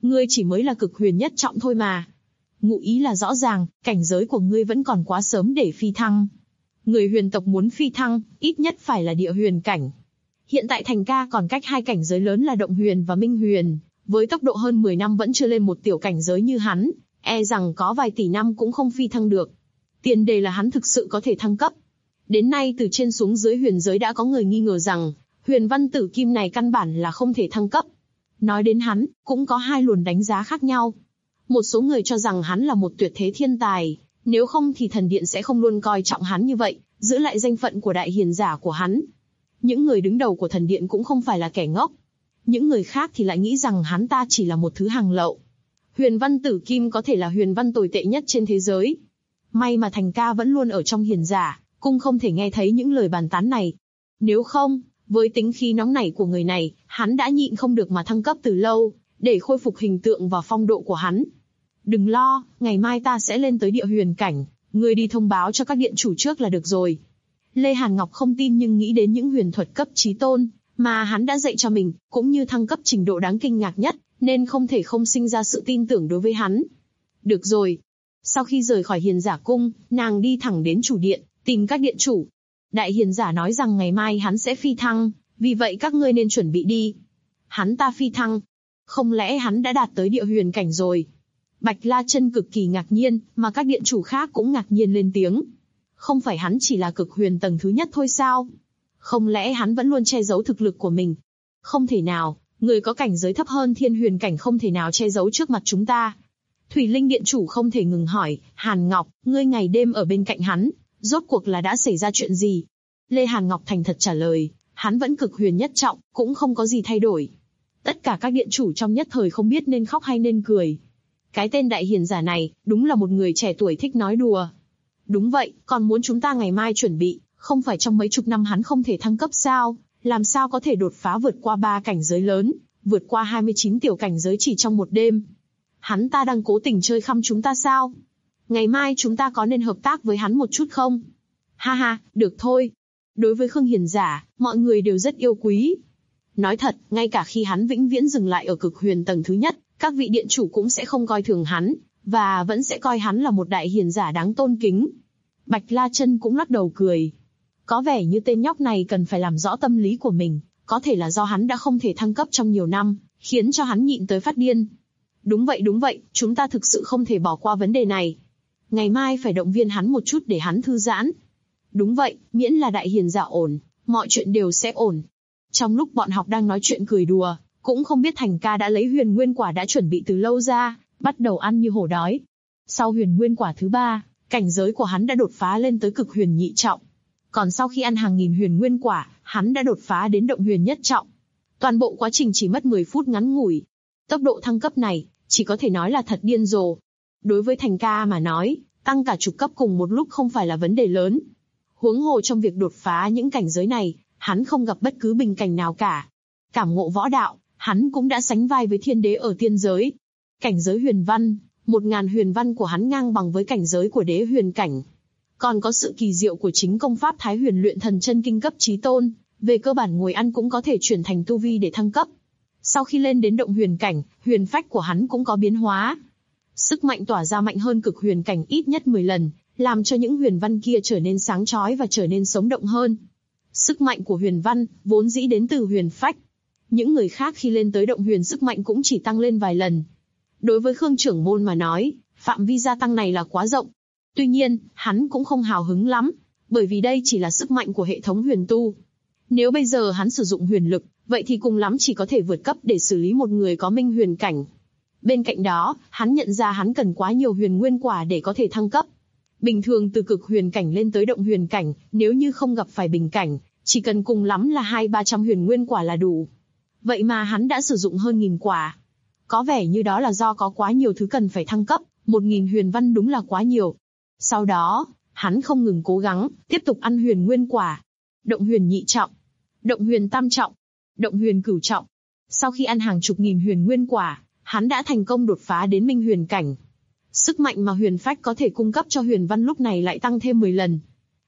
Ngươi chỉ mới là cực huyền nhất trọng thôi mà. Ngụ ý là rõ ràng, cảnh giới của ngươi vẫn còn quá sớm để phi thăng. Người huyền tộc muốn phi thăng, ít nhất phải là địa huyền cảnh. Hiện tại Thành ca còn cách hai cảnh giới lớn là động huyền và minh huyền, với tốc độ hơn 10 năm vẫn chưa lên một tiểu cảnh giới như hắn, e rằng có vài tỷ năm cũng không phi thăng được. Tiền đề là hắn thực sự có thể thăng cấp. Đến nay từ trên xuống dưới huyền giới đã có người nghi ngờ rằng, huyền văn tử kim này căn bản là không thể thăng cấp. Nói đến hắn, cũng có hai luồng đánh giá khác nhau. Một số người cho rằng hắn là một tuyệt thế thiên tài, nếu không thì thần điện sẽ không luôn coi trọng hắn như vậy, giữ lại danh phận của đại hiền giả của hắn. Những người đứng đầu của thần điện cũng không phải là kẻ ngốc. Những người khác thì lại nghĩ rằng hắn ta chỉ là một thứ hàng lậu. Huyền văn tử kim có thể là huyền văn tồi tệ nhất trên thế giới. May mà Thành ca vẫn luôn ở trong hiền giả, cũng không thể nghe thấy những lời bàn tán này. Nếu không, với tính khí nóng nảy của người này, hắn đã nhịn không được mà thăng cấp từ lâu, để khôi phục hình tượng và phong độ của hắn. Đừng lo, ngày mai ta sẽ lên tới địa huyền cảnh, ngươi đi thông báo cho các điện chủ trước là được rồi. Lê Hàn Ngọc không tin nhưng nghĩ đến những huyền thuật cấp chí tôn mà hắn đã dạy cho mình, cũng như thăng cấp trình độ đáng kinh ngạc nhất, nên không thể không sinh ra sự tin tưởng đối với hắn. Được rồi. Sau khi rời khỏi hiền giả cung, nàng đi thẳng đến chủ điện, tìm các điện chủ. Đại hiền giả nói rằng ngày mai hắn sẽ phi thăng, vì vậy các ngươi nên chuẩn bị đi. Hắn ta phi thăng? Không lẽ hắn đã đạt tới địa huyền cảnh rồi? Bạch La Chân cực kỳ ngạc nhiên, mà các điện chủ khác cũng ngạc nhiên lên tiếng. Không phải hắn chỉ là cực huyền tầng thứ nhất thôi sao? Không lẽ hắn vẫn luôn che giấu thực lực của mình? Không thể nào, người có cảnh giới thấp hơn thiên huyền cảnh không thể nào che giấu trước mặt chúng ta. Thủy Linh điện chủ không thể ngừng hỏi, Hàn Ngọc, ngươi ngày đêm ở bên cạnh hắn, rốt cuộc là đã xảy ra chuyện gì? Lê Hàn Ngọc thành thật trả lời, hắn vẫn cực huyền nhất trọng, cũng không có gì thay đổi. Tất cả các điện chủ trong nhất thời không biết nên khóc hay nên cười. Cái tên đại hiền giả này, đúng là một người trẻ tuổi thích nói đùa. Đúng vậy, còn muốn chúng ta ngày mai chuẩn bị, không phải trong mấy chục năm hắn không thể thăng cấp sao, làm sao có thể đột phá vượt qua 3 cảnh giới lớn, vượt qua 29 tiểu cảnh giới chỉ trong một đêm. Hắn ta đang cố tình chơi khăm chúng ta sao? Ngày mai chúng ta có nên hợp tác với hắn một chút không? Ha ha, được thôi. Đối với Khương Hiền giả, mọi người đều rất yêu quý. Nói thật, ngay cả khi hắn vĩnh viễn dừng lại ở cực huyền tầng thứ nhất, các vị điện chủ cũng sẽ không coi thường hắn, và vẫn sẽ coi hắn là một đại hiền giả đáng tôn kính. Bạch La Chân cũng lắc đầu cười. Có vẻ như tên nhóc này cần phải làm rõ tâm lý của mình, có thể là do hắn đã không thể thăng cấp trong nhiều năm, khiến cho hắn nhịn tới phát điên. Đúng vậy, chúng ta thực sự không thể bỏ qua vấn đề này. Ngày mai phải động viên hắn một chút để hắn thư giãn. Đúng vậy, miễn là đại hiền giả ổn, mọi chuyện đều sẽ ổn. Trong lúc bọn học đang nói chuyện cười đùa, cũng không biết Thành ca đã lấy huyền nguyên quả đã chuẩn bị từ lâu ra, bắt đầu ăn như hổ đói. Sau huyền nguyên quả thứ 3, cảnh giới của hắn đã đột phá lên tới cực huyền nhị trọng. Còn sau khi ăn hàng nghìn huyền nguyên quả, hắn đã đột phá đến động huyền nhất trọng. Toàn bộ quá trình chỉ mất 10 phút ngắn ngủi. Tốc độ thăng cấp này, chỉ có thể nói là thật điên rồ. Đối với Thành ca mà nói, tăng cả chục cấp cùng một lúc không phải là vấn đề lớn. Huống hồ trong việc đột phá những cảnh giới này, hắn không gặp bất cứ bình cảnh nào cả. Cảm ngộ võ đạo, hắn cũng đã sánh vai với thiên đế ở tiên giới. Cảnh giới huyền văn, 1000 huyền văn của hắn ngang bằng với cảnh giới của đế huyền cảnh. Còn có sự kỳ diệu của chính công pháp Thái Huyền Luyện Thần Chân Kinh cấp chí tôn, về cơ bản ngồi ăn cũng có thể chuyển thành tu vi để thăng cấp. Sau khi lên đến động huyền cảnh, huyền phách của hắn cũng có biến hóa. Sức mạnh tỏa ra mạnh hơn cực huyền cảnh ít nhất 10 lần, làm cho những huyền văn kia trở nên sáng chói và trở nên sống động hơn. Sức mạnh của huyền văn, vốn dĩ đến từ huyền phách. Những người khác khi lên tới động huyền sức mạnh cũng chỉ tăng lên vài lần. Đối với Khương trưởng môn mà nói, phạm vi gia tăng này là quá rộng. Tuy nhiên, hắn cũng không hào hứng lắm, bởi vì đây chỉ là sức mạnh của hệ thống huyền tu. Nếu bây giờ hắn sử dụng huyền lực, vậy thì cùng lắm chỉ có thể vượt cấp để xử lý một người có minh huyền cảnh. Bên cạnh đó, hắn nhận ra hắn cần quá nhiều huyền nguyên quả để có thể thăng cấp. Bình thường từ cực huyền cảnh lên tới động huyền cảnh, nếu như không gặp phải bình cảnh, chỉ cần cùng lắm là 200-300 huyền nguyên quả là đủ. Vậy mà hắn đã sử dụng hơn 1000 quả. Có vẻ như đó là do có quá nhiều thứ cần phải thăng cấp, 1000 huyền văn đúng là quá nhiều. Sau đó, hắn không ngừng cố gắng, tiếp tục ăn huyền nguyên quả. Động huyền nhị trọng, động huyền tam trọng, động huyền cửu trọng. Sau khi ăn hàng chục nghìn huyền nguyên quả, hắn đã thành công đột phá đến minh huyền cảnh. Sức mạnh mà huyền phách có thể cung cấp cho huyền văn lúc này lại tăng thêm 10 lần.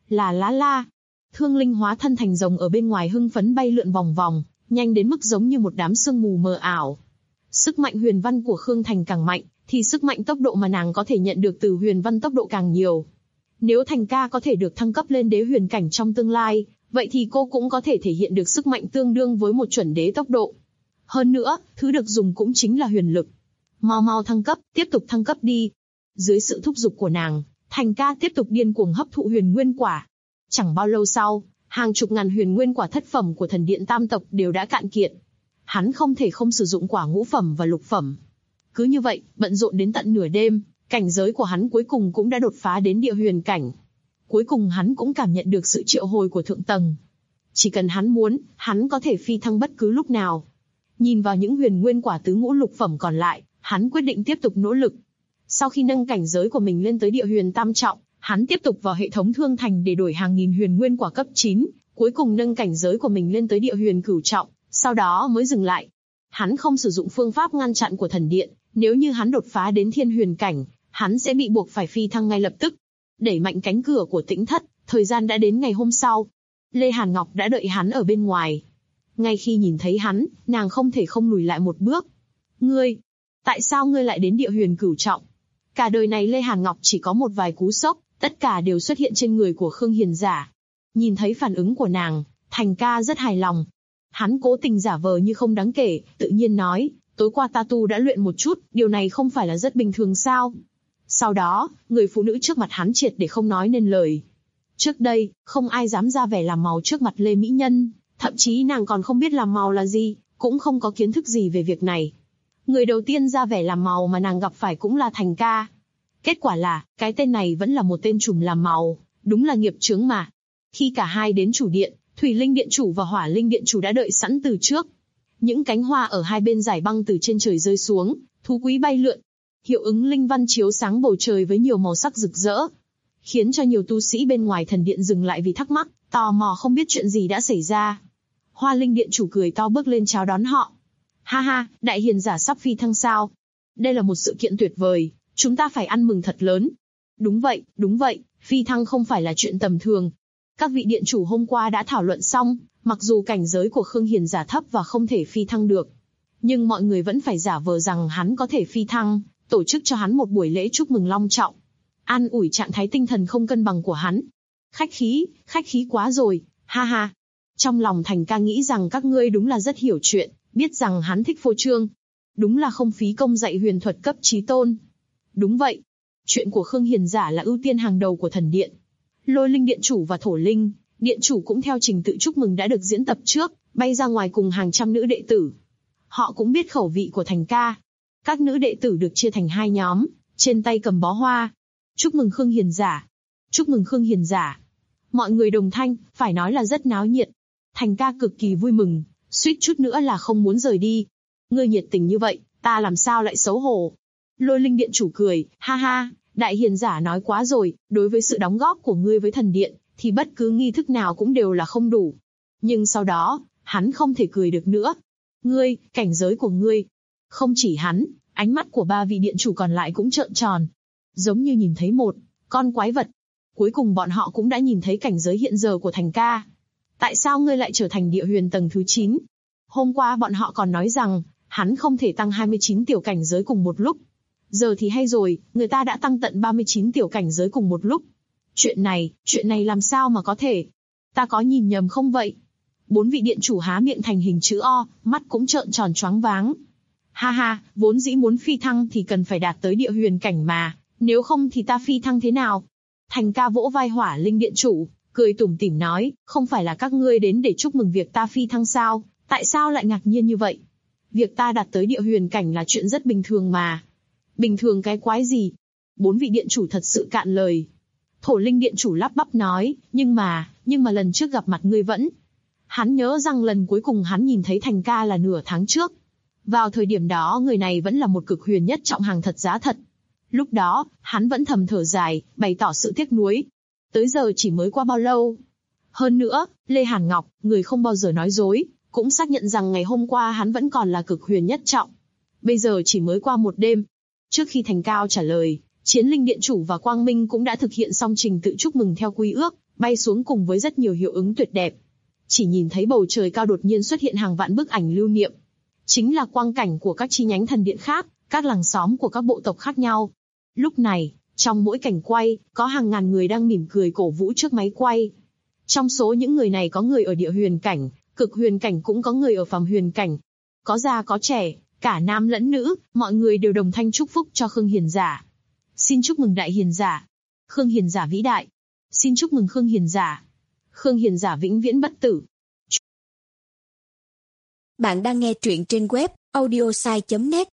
La. Thương Linh hóa thân thành rồng ở bên ngoài hưng phấn bay lượn vòng vòng, nhanh đến mức giống như một đám sương mù mờ ảo. Sức mạnh huyền văn của Khương Thành càng mạnh, thì sức mạnh tốc độ mà nàng có thể nhận được từ huyền văn tốc độ càng nhiều. Nếu Thành ca có thể được thăng cấp lên đế huyền cảnh trong tương lai, vậy thì cô cũng có thể thể hiện được sức mạnh tương đương với một chuẩn đế tốc độ. Hơn nữa, thứ được dùng cũng chính là huyền lực. Mau mau thăng cấp, tiếp tục thăng cấp đi. Dưới sự thúc giục của nàng, Thành ca tiếp tục điên cuồng hấp thụ huyền nguyên quả. Chẳng bao lâu sau, hàng chục ngàn huyền nguyên quả thất phẩm của thần điện tam tộc đều đã cạn kiệt. Hắn không thể không sử dụng quả ngũ phẩm và lục phẩm. Cứ như vậy, bận rộn đến tận nửa đêm, cảnh giới của hắn cuối cùng cũng đã đột phá đến địa huyền cảnh. Cuối cùng hắn cũng cảm nhận được sự triệu hồi của thượng tầng. Chỉ cần hắn muốn, hắn có thể phi thăng bất cứ lúc nào. Nhìn vào những huyền nguyên quả tứ ngũ lục phẩm còn lại, hắn quyết định tiếp tục nỗ lực. Sau khi nâng cảnh giới của mình lên tới địa huyền tam trọng, hắn tiếp tục vào hệ thống thương thành để đổi hàng nghìn huyền nguyên quả cấp 9, cuối cùng nâng cảnh giới của mình lên tới địa huyền cửu trọng, sau đó mới dừng lại. Hắn không sử dụng phương pháp ngăn chặn của thần điện, nếu như hắn đột phá đến thiên huyền cảnh, hắn sẽ bị buộc phải phi thăng ngay lập tức. Đẩy mạnh cánh cửa của Tĩnh Thất, thời gian đã đến ngày hôm sau. Lê Hàn Ngọc đã đợi hắn ở bên ngoài. Ngay khi nhìn thấy hắn, nàng không thể không lùi lại một bước. Ngươi, tại sao ngươi lại đến địa huyền cửu trọng? Cả đời này Lê Hàn Ngọc chỉ có một vài cú sốc, tất cả đều xuất hiện trên người của Khương Hiền Giả. Nhìn thấy phản ứng của nàng, Thành ca rất hài lòng. Hắn cố tình giả vờ như không đáng kể, tự nhiên nói, tối qua ta tu đã luyện một chút, điều này không phải là rất bình thường sao? Sau đó, người phụ nữ trước mặt hắn triệt để không nói nên lời. Trước đây, không ai dám ra vẻ làm màu trước mặt Lê Mỹ Nhân, thậm chí nàng còn không biết làm màu là gì, cũng không có kiến thức gì về việc này. Người đầu tiên ra vẻ làm màu mà nàng gặp phải cũng là Thành ca. Kết quả là, cái tên này vẫn là một tên trùm làm màu, đúng là nghiệp chướng mà. Khi cả hai đến chủ điện, Thủy Linh Điện Chủ và Hỏa Linh Điện Chủ đã đợi sẵn từ trước. Những cánh hoa ở hai bên dải băng từ trên trời rơi xuống, thú quý bay lượn. Hiệu ứng linh văn chiếu sáng bầu trời với nhiều màu sắc rực rỡ, khiến cho nhiều tu sĩ bên ngoài thần điện dừng lại vì thắc mắc, tò mò không biết chuyện gì đã xảy ra. Hoa Linh Điện Chủ cười to bước lên chào đón họ. Ha ha, đại hiền giả sắp phi thăng sao? Đây là một sự kiện tuyệt vời, chúng ta phải ăn mừng thật lớn. Đúng vậy, phi thăng không phải là chuyện tầm thường. Các vị điện chủ hôm qua đã thảo luận xong, mặc dù cảnh giới của Khương Hiền giả thấp và không thể phi thăng được, nhưng mọi người vẫn phải giả vờ rằng hắn có thể phi thăng, tổ chức cho hắn một buổi lễ chúc mừng long trọng, an ủi trạng thái tinh thần không cân bằng của hắn. Khách khí quá rồi, ha ha. Trong lòng Thành ca nghĩ rằng các ngươi đúng là rất hiểu chuyện, biết rằng hắn thích phô trương. Đúng là không phí công dạy huyền thuật cấp chí tôn. Đúng vậy, chuyện của Khương Hiền giả là ưu tiên hàng đầu của thần điện. Lôi Linh Điện Chủ và Thổ Linh Điện Chủ cũng theo trình tự chúc mừng đã được diễn tập trước, bay ra ngoài cùng hàng trăm nữ đệ tử. Họ cũng biết khẩu vị của Thành ca. Các nữ đệ tử được chia thành hai nhóm, trên tay cầm bó hoa. Chúc mừng Khương Hiền giả. Chúc mừng Khương Hiền giả. Mọi người đồng thanh, phải nói là rất náo nhiệt. Thành ca cực kỳ vui mừng, suýt chút nữa là không muốn rời đi. Ngươi nhiệt tình như vậy, ta làm sao lại xấu hổ. Lôi Linh Điện Chủ cười, ha ha, đại hiền giả nói quá rồi, đối với sự đóng góp của ngươi với thần điện, thì bất cứ nghi thức nào cũng đều là không đủ. Nhưng sau đó, hắn không thể cười được nữa. Ngươi, cảnh giới của ngươi. Không chỉ hắn, ánh mắt của ba vị điện chủ còn lại cũng trợn tròn. Giống như nhìn thấy một con quái vật. Cuối cùng bọn họ cũng đã nhìn thấy cảnh giới hiện giờ của Thành ca. Tại sao ngươi lại trở thành địa huyền tầng thứ 9? Hôm qua bọn họ còn nói rằng, hắn không thể tăng 29 tiểu cảnh giới cùng một lúc. Giờ thì hay rồi, người ta đã tăng tận 39 tiểu cảnh giới cùng một lúc. Chuyện này làm sao mà có thể? Ta có nhìn nhầm không vậy? 4 vị điện chủ há miệng thành hình chữ O, mắt cũng trợn tròn choáng váng. Ha ha, vốn dĩ muốn phi thăng thì cần phải đạt tới địa huyền cảnh mà, nếu không thì ta phi thăng thế nào? Thành ca vỗ vai Hỏa Linh Điện Chủ, cười tủm tỉm nói, không phải là các ngươi đến để chúc mừng việc ta phi thăng sao? Tại sao lại ngạc nhiên như vậy? Việc ta đạt tới địa huyền cảnh là chuyện rất bình thường mà. Bình thường cái quái gì? 4 vị điện chủ thật sự cạn lời. Thổ Linh Điện Chủ lắp bắp nói, nhưng mà lần trước gặp mặt ngươi vẫn. Hắn nhớ rằng lần cuối cùng hắn nhìn thấy Thành ca là nửa tháng trước. Vào thời điểm đó người này vẫn là một cực huyền nhất trọng hàng thật giá thật. Lúc đó, hắn vẫn thầm thở dài, bày tỏ sự tiếc nuối. Tới giờ chỉ mới qua bao lâu? Hơn nữa, Lê Hàn Ngọc, người không bao giờ nói dối, cũng xác nhận rằng ngày hôm qua hắn vẫn còn là cực huyền nhất trọng. Bây giờ chỉ mới qua một đêm. Trước khi Thành Cao trả lời, Chiến Linh Điện Chủ và Quang Minh cũng đã thực hiện xong trình tự chúc mừng theo quy ước, bay xuống cùng với rất nhiều hiệu ứng tuyệt đẹp. Chỉ nhìn thấy bầu trời cao đột nhiên xuất hiện hàng vạn bức ảnh lưu niệm. chính là quang cảnh của các chi nhánh thần điện khác, các làng xóm của các bộ tộc khác nhau. Lúc này, trong mỗi cảnh quay, có hàng ngàn người đang mỉm cười cổ vũ trước máy quay. Trong số những người này có người ở địa huyền cảnh, cực huyền cảnh, cũng có người ở phàm huyền cảnh. Có già có trẻ, cả nam lẫn nữ, mọi người đều đồng thanh chúc phúc cho Khương Hiền Giả. Xin chúc mừng đại hiền giả. Khương Hiền Giả vĩ đại. Xin chúc mừng Khương Hiền Giả. Khương Hiền Giả vĩnh viễn bất tử. Bạn đang nghe truyện trên web audiosai.net.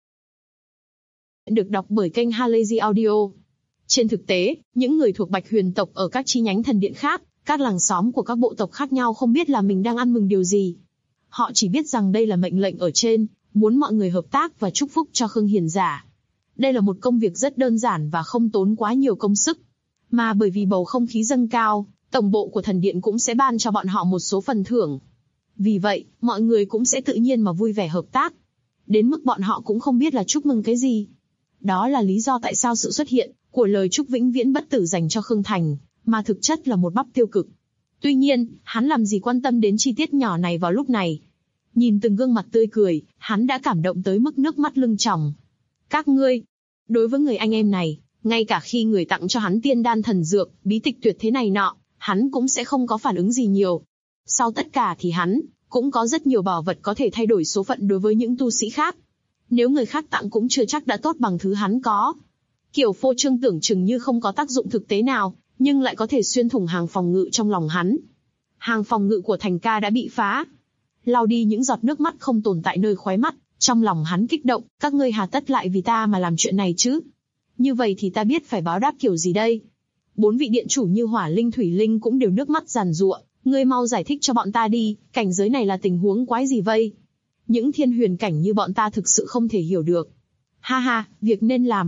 Được đọc bởi kênh Halazy Audio. Trên thực tế, những người thuộc Bạch Huyền tộc ở các chi nhánh thần điện khác, các làng xóm của các bộ tộc khác nhau không biết là mình đang ăn mừng điều gì. Họ chỉ biết rằng đây là mệnh lệnh ở trên, muốn mọi người hợp tác và chúc phúc cho Khương Hiền Giả. Đây là một công việc rất đơn giản và không tốn quá nhiều công sức. Mà bởi vì bầu không khí dâng cao, tổng bộ của thần điện cũng sẽ ban cho bọn họ một số phần thưởng. Vì vậy, mọi người cũng sẽ tự nhiên mà vui vẻ hợp tác. Đến mức bọn họ cũng không biết là chúc mừng cái gì. Đó là lý do tại sao sự xuất hiện của lời chúc vĩnh viễn bất tử dành cho Khương Thành, mà thực chất là một bắp tiêu cực. Tuy nhiên, hắn làm gì quan tâm đến chi tiết nhỏ này vào lúc này. Nhìn từng gương mặt tươi cười, hắn đã cảm động tới mức nước mắt lưng tròng. Các ngươi, đối với người anh em này, ngay cả khi người tặng cho hắn tiên đan thần dược, bí tịch tuyệt thế này nọ, hắn cũng sẽ không có phản ứng gì nhiều. Sau tất cả thì hắn cũng có rất nhiều bảo vật có thể thay đổi số phận đối với những tu sĩ khác. Nếu người khác tặng cũng chưa chắc đã tốt bằng thứ hắn có. Kiểu phô trương tưởng chừng như không có tác dụng thực tế nào, nhưng lại có thể xuyên thủng hàng phòng ngự trong lòng hắn. Hàng phòng ngự của Thành ca đã bị phá. Lau đi những giọt nước mắt không tồn tại nơi khóe mắt, trong lòng hắn kích động, các ngươi hà tất lại vì ta mà làm chuyện này chứ? Như vậy thì ta biết phải báo đáp kiểu gì đây? 4 vị điện chủ như Hỏa Linh, Thủy Linh cũng đều nước mắt giàn giụa, ngươi mau giải thích cho bọn ta đi, cảnh giới này là tình huống quái gì vây? Những thiên huyền cảnh như bọn ta thực sự không thể hiểu được. Ha ha, việc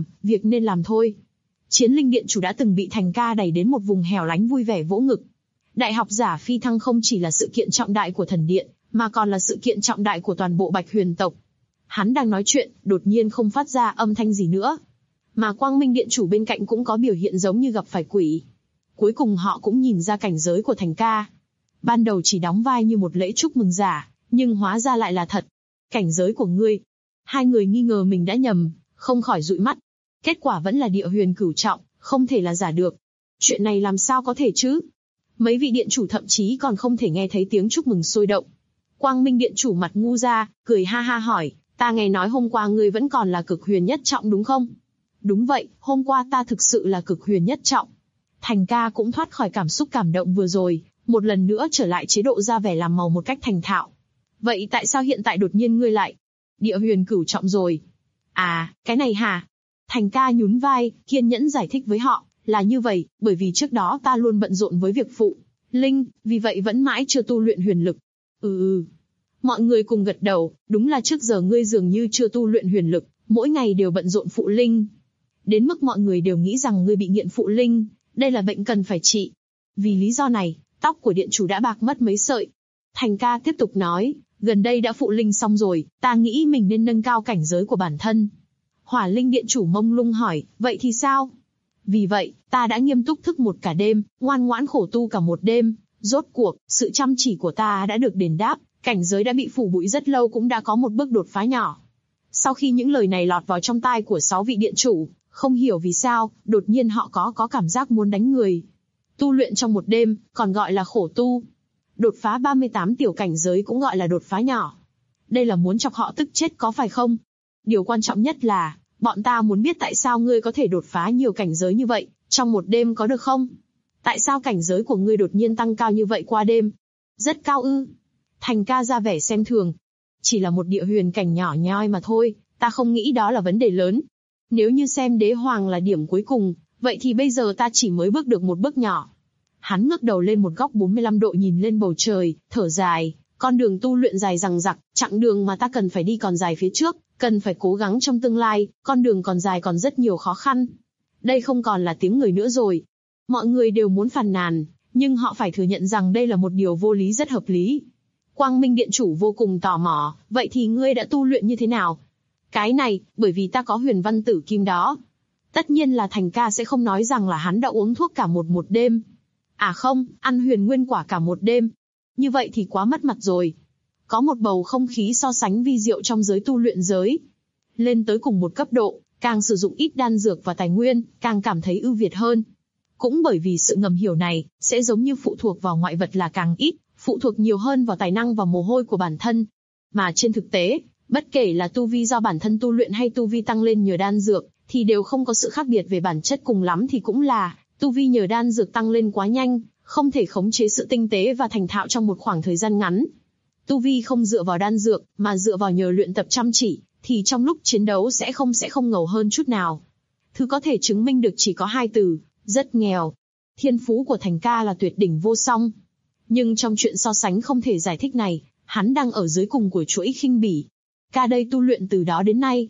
nên làm thôi. Chiến Linh điện chủ đã từng bị Thành ca đẩy đến một vùng hẻo lánh vui vẻ vỗ ngực. Đại học giả phi thăng không chỉ là sự kiện trọng đại của thần điện, mà còn là sự kiện trọng đại của toàn bộ Bạch Huyền tộc. Hắn đang nói chuyện, đột nhiên không phát ra âm thanh gì nữa. Mà Quang Minh điện chủ bên cạnh cũng có biểu hiện giống như gặp phải quỷ. Cuối cùng họ cũng nhìn ra cảnh giới của Thành ca. Ban đầu chỉ đóng vai như một lễ chúc mừng giả, nhưng hóa ra lại là thật. Cảnh giới của ngươi. Hai người nghi ngờ mình đã nhầm, không khỏi dụi mắt. Kết quả vẫn là địa huyền cửu trọng, không thể là giả được. Chuyện này làm sao có thể chứ? Mấy vị điện chủ thậm chí còn không thể nghe thấy tiếng chúc mừng sôi động. Quang Minh điện chủ mặt ngu ra, cười ha ha hỏi, ta nghe nói hôm qua ngươi vẫn còn là cực huyền nhất trọng đúng không? Đúng vậy, hôm qua ta thực sự là cực huyền nhất trọng. Thành ca cũng thoát khỏi cảm xúc cảm động vừa rồi, một lần nữa trở lại chế độ ra vẻ làm màu một cách thành thạo. Vậy tại sao hiện tại đột nhiên ngươi lại địa huyền cửu trọng rồi? À, cái này hả? Thành ca nhún vai, kiên nhẫn giải thích với họ, là như vậy, bởi vì trước đó ta luôn bận rộn với việc phụ linh, vì vậy vẫn mãi chưa tu luyện huyền lực. Mọi người cùng gật đầu, đúng là trước giờ ngươi dường như chưa tu luyện huyền lực, mỗi ngày đều bận rộn phụ linh. Đến mức mọi người đều nghĩ rằng ngươi bị nghiện phụ linh, đây là bệnh cần phải trị. Vì lý do này, tóc của điện chủ đã bạc mất mấy sợi. Thành ca tiếp tục nói, gần đây đã phụ linh xong rồi, ta nghĩ mình nên nâng cao cảnh giới của bản thân. Hỏa Linh điện chủ mông lung hỏi, vậy thì sao? Vì vậy, ta đã nghiêm túc thức một cả đêm, ngoan ngoãn khổ tu cả một đêm. Rốt cuộc, sự chăm chỉ của ta đã được đền đáp, cảnh giới đã bị phủ bụi rất lâu cũng đã có một bước đột phá nhỏ. Sau khi những lời này lọt vào trong tai của 6 vị điện chủ, không hiểu vì sao, đột nhiên họ có cảm giác muốn đánh người. Tu luyện trong một đêm, còn gọi là khổ tu. Đột phá 38 tiểu cảnh giới cũng gọi là đột phá nhỏ. Đây là muốn chọc họ tức chết có phải không? Điều quan trọng nhất là, bọn ta muốn biết tại sao ngươi có thể đột phá nhiều cảnh giới như vậy, trong một đêm có được không? Tại sao cảnh giới của ngươi đột nhiên tăng cao như vậy qua đêm? Rất cao ư? Thành ca ra vẻ xem thường. Chỉ là một địa huyền cảnh nhỏ nhoi mà thôi, ta không nghĩ đó là vấn đề lớn. Nếu như xem đế hoàng là điểm cuối cùng, vậy thì bây giờ ta chỉ mới bước được một bước nhỏ. Hắn ngước đầu lên một góc 45 độ nhìn lên bầu trời, thở dài, con đường tu luyện dài dằng dặc, chặng đường mà ta cần phải đi còn dài phía trước, cần phải cố gắng trong tương lai, con đường còn dài còn rất nhiều khó khăn. Đây không còn là tiếng người nữa rồi. Mọi người đều muốn phàn nàn, nhưng họ phải thừa nhận rằng đây là một điều vô lý rất hợp lý. Quang Minh điện chủ vô cùng tò mò, vậy thì ngươi đã tu luyện như thế nào? Cái này, bởi vì ta có huyền văn tử kim đó. Tất nhiên là Thành ca sẽ không nói rằng là hắn đã uống thuốc cả một đêm. À không, ăn huyền nguyên quả cả một đêm. Như vậy thì quá mất mặt rồi. Có một bầu không khí so sánh vi diệu trong giới tu luyện giới. Lên tới cùng một cấp độ, càng sử dụng ít đan dược và tài nguyên, càng cảm thấy ưu việt hơn. Cũng bởi vì sự ngầm hiểu này, sẽ giống như phụ thuộc vào ngoại vật là càng ít, phụ thuộc nhiều hơn vào tài năng và mồ hôi của bản thân. Mà trên thực tế, bất kể là tu vi do bản thân tu luyện hay tu vi tăng lên nhờ đan dược, thì đều không có sự khác biệt về bản chất, cùng lắm thì cũng là tu vi nhờ đan dược tăng lên quá nhanh, không thể khống chế sự tinh tế và thành thạo trong một khoảng thời gian ngắn. Tu vi không dựa vào đan dược, mà dựa vào nhờ luyện tập chăm chỉ, thì trong lúc chiến đấu sẽ không ngầu hơn chút nào. Thứ có thể chứng minh được chỉ có hai từ, rất nghèo. Thiên phú của Thành ca là tuyệt đỉnh vô song. Nhưng trong chuyện so sánh không thể giải thích này, hắn đang ở dưới cùng của chuỗi khinh bỉ. Ca đây tu luyện từ đó đến nay,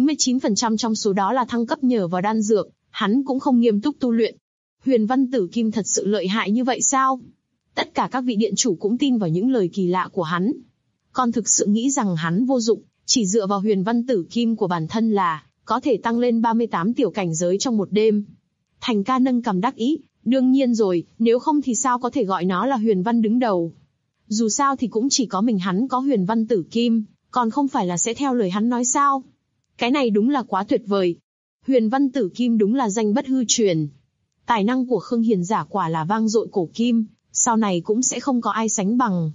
99% trong số đó là thăng cấp nhờ vào đan dược, hắn cũng không nghiêm túc tu luyện. Huyền Văn Tử Kim thật sự lợi hại như vậy sao? Tất cả các vị điện chủ cũng tin vào những lời kỳ lạ của hắn. Còn thực sự nghĩ rằng hắn vô dụng, chỉ dựa vào Huyền Văn Tử Kim của bản thân là có thể tăng lên 38 tiểu cảnh giới trong một đêm. Thành ca nâng cằm đắc ý, đương nhiên rồi, nếu không thì sao có thể gọi nó là Huyền Văn đứng đầu. Dù sao thì cũng chỉ có mình hắn có Huyền Văn Tử Kim, còn không phải là sẽ theo lời hắn nói sao? Cái này đúng là quá tuyệt vời. Huyền Văn Tử Kim đúng là danh bất hư truyền. Tài năng của Khương Hiền giả quả là vang dội cổ kim, sau này cũng sẽ không có ai sánh bằng.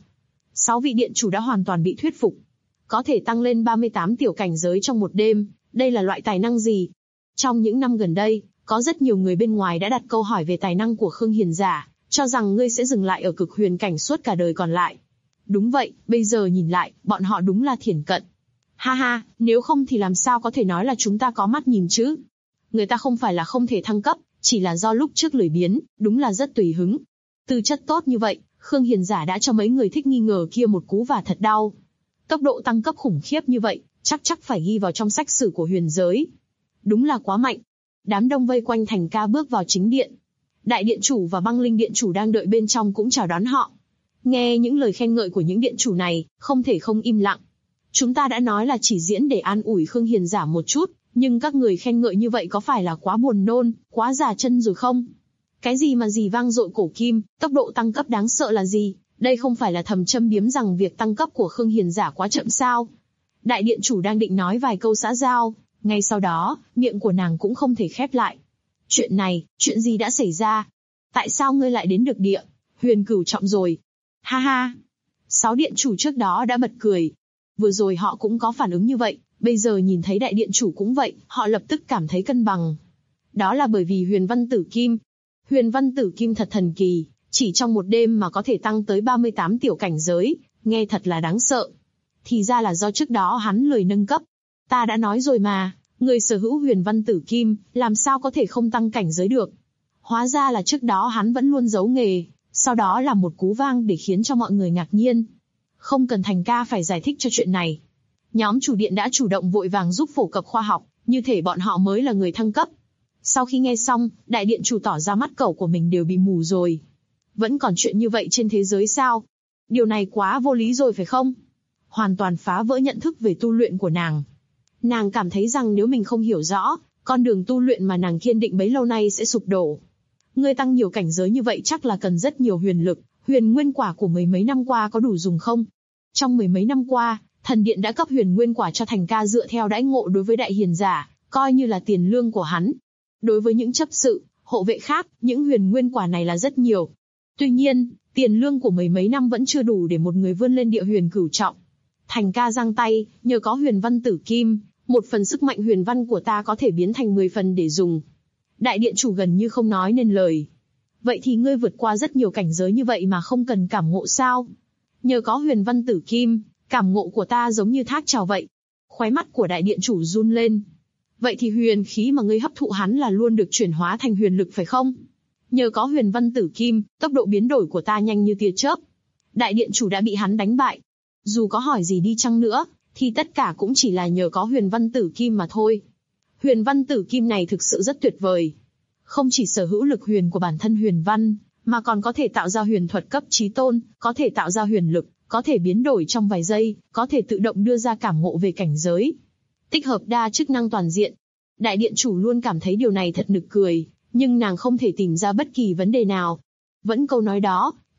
6 vị điện chủ đã hoàn toàn bị thuyết phục. Có thể tăng lên 38 tiểu cảnh giới trong một đêm, đây là loại tài năng gì? Trong những năm gần đây, có rất nhiều người bên ngoài đã đặt câu hỏi về tài năng của Khương Hiền giả, cho rằng ngươi sẽ dừng lại ở cực huyền cảnh suốt cả đời còn lại. Đúng vậy, bây giờ nhìn lại, bọn họ đúng là thiển cận. Ha ha, nếu không thì làm sao có thể nói là chúng ta có mắt nhìn chứ? Người ta không phải là không thể thăng cấp, chỉ là do lúc trước lười biếng, đúng là rất tùy hứng. Tư chất tốt như vậy, Khương Hiền giả đã cho mấy người thích nghi ngờ kia một cú và thật đau. Tốc độ tăng cấp khủng khiếp như vậy, chắc phải ghi vào trong sách sử của huyền giới. Đúng là quá mạnh. Đám đông vây quanh Thành ca bước vào chính điện. Đại điện chủ và băng linh điện chủ đang đợi bên trong cũng chào đón họ. Nghe những lời khen ngợi của những điện chủ này, không thể không im lặng. Chúng ta đã nói là chỉ diễn để an ủi Khương Hiền giả một chút, nhưng các người khen ngợi như vậy có phải là quá buồn nôn, quá già chân rồi không? Cái gì mà gì vang dội cổ kim, tốc độ tăng cấp đáng sợ là gì? Đây không phải là thầm châm biếm rằng việc tăng cấp của Khương Hiền giả quá chậm sao? Đại điện chủ đang định nói vài câu xã giao, ngay sau đó, miệng của nàng cũng không thể khép lại. Chuyện này, chuyện gì đã xảy ra? Tại sao ngươi lại đến được địa Huyền Cửu Trọng rồi? Ha ha! 6 điện chủ trước đó đã bật cười. Vừa rồi họ cũng có phản ứng như vậy, bây giờ nhìn thấy đại điện chủ cũng vậy, họ lập tức cảm thấy cân bằng. Đó là bởi vì Huyền Văn Tử Kim. Huyền Văn Tử Kim thật thần kỳ, chỉ trong một đêm mà có thể tăng tới 38 tiểu cảnh giới, nghe thật là đáng sợ. Thì ra là do trước đó hắn lười nâng cấp. Ta đã nói rồi mà, người sở hữu Huyền Văn Tử Kim, làm sao có thể không tăng cảnh giới được. Hóa ra là trước đó hắn vẫn luôn giấu nghề, sau đó là một cú vang để khiến cho mọi người ngạc nhiên. Không cần Thành ca phải giải thích cho chuyện này. Nhóm chủ điện đã chủ động vội vàng giúp phổ cập khoa học, như thể bọn họ mới là người thăng cấp. Sau khi nghe xong, đại điện chủ tỏ ra mắt cẩu của mình đều bị mù rồi. Vẫn còn chuyện như vậy trên thế giới sao? Điều này quá vô lý rồi phải không? Hoàn toàn phá vỡ nhận thức về tu luyện của nàng. Nàng cảm thấy rằng nếu mình không hiểu rõ, con đường tu luyện mà nàng kiên định bấy lâu nay sẽ sụp đổ. Ngươi tăng nhiều cảnh giới như vậy chắc là cần rất nhiều huyền lực, huyền nguyên quả của mười mấy năm qua có đủ dùng không? Trong mười mấy năm qua, thần điện đã cấp huyền nguyên quả cho Thành ca dựa theo đãi ngộ đối với đại hiền giả, coi như là tiền lương của hắn. Đối với những chấp sự, hộ vệ khác, những huyền nguyên quả này là rất nhiều. Tuy nhiên, tiền lương của mười mấy năm vẫn chưa đủ để một người vươn lên địa huyền cửu trọng. Thành ca giang tay, nhờ có Huyền Văn Tử Kim, một phần sức mạnh huyền văn của ta có thể biến thành 10 phần để dùng. Đại điện chủ gần như không nói nên lời. Vậy thì ngươi vượt qua rất nhiều cảnh giới như vậy mà không cần cảm ngộ sao? Nhờ có Huyền Văn Tử Kim, cảm ngộ của ta giống như thác trào vậy. Khóe mắt của đại điện chủ run lên. Vậy thì huyền khí mà ngươi hấp thụ hắn là luôn được chuyển hóa thành huyền lực phải không? Nhờ có Huyền Văn Tử Kim, tốc độ biến đổi của ta nhanh như tia chớp. Đại điện chủ đã bị hắn đánh bại. Dù có hỏi gì đi chăng nữa, thì tất cả cũng chỉ là nhờ có Huyền Văn Tử Kim mà thôi. Huyền Văn Tử Kim này thực sự rất tuyệt vời. Không chỉ sở hữu lực huyền của bản thân huyền văn, mà còn có thể tạo ra huyền thuật cấp chí tôn, có thể tạo ra huyền lực, có thể biến đổi trong vài giây, có thể tự động đưa ra cảm ngộ về cảnh giới. Tích hợp đa chức năng toàn diện. Đại điện chủ luôn cảm thấy điều này thật nực cười, nhưng nàng không thể tìm ra bất kỳ vấn đề nào. Vẫn câu nói đó,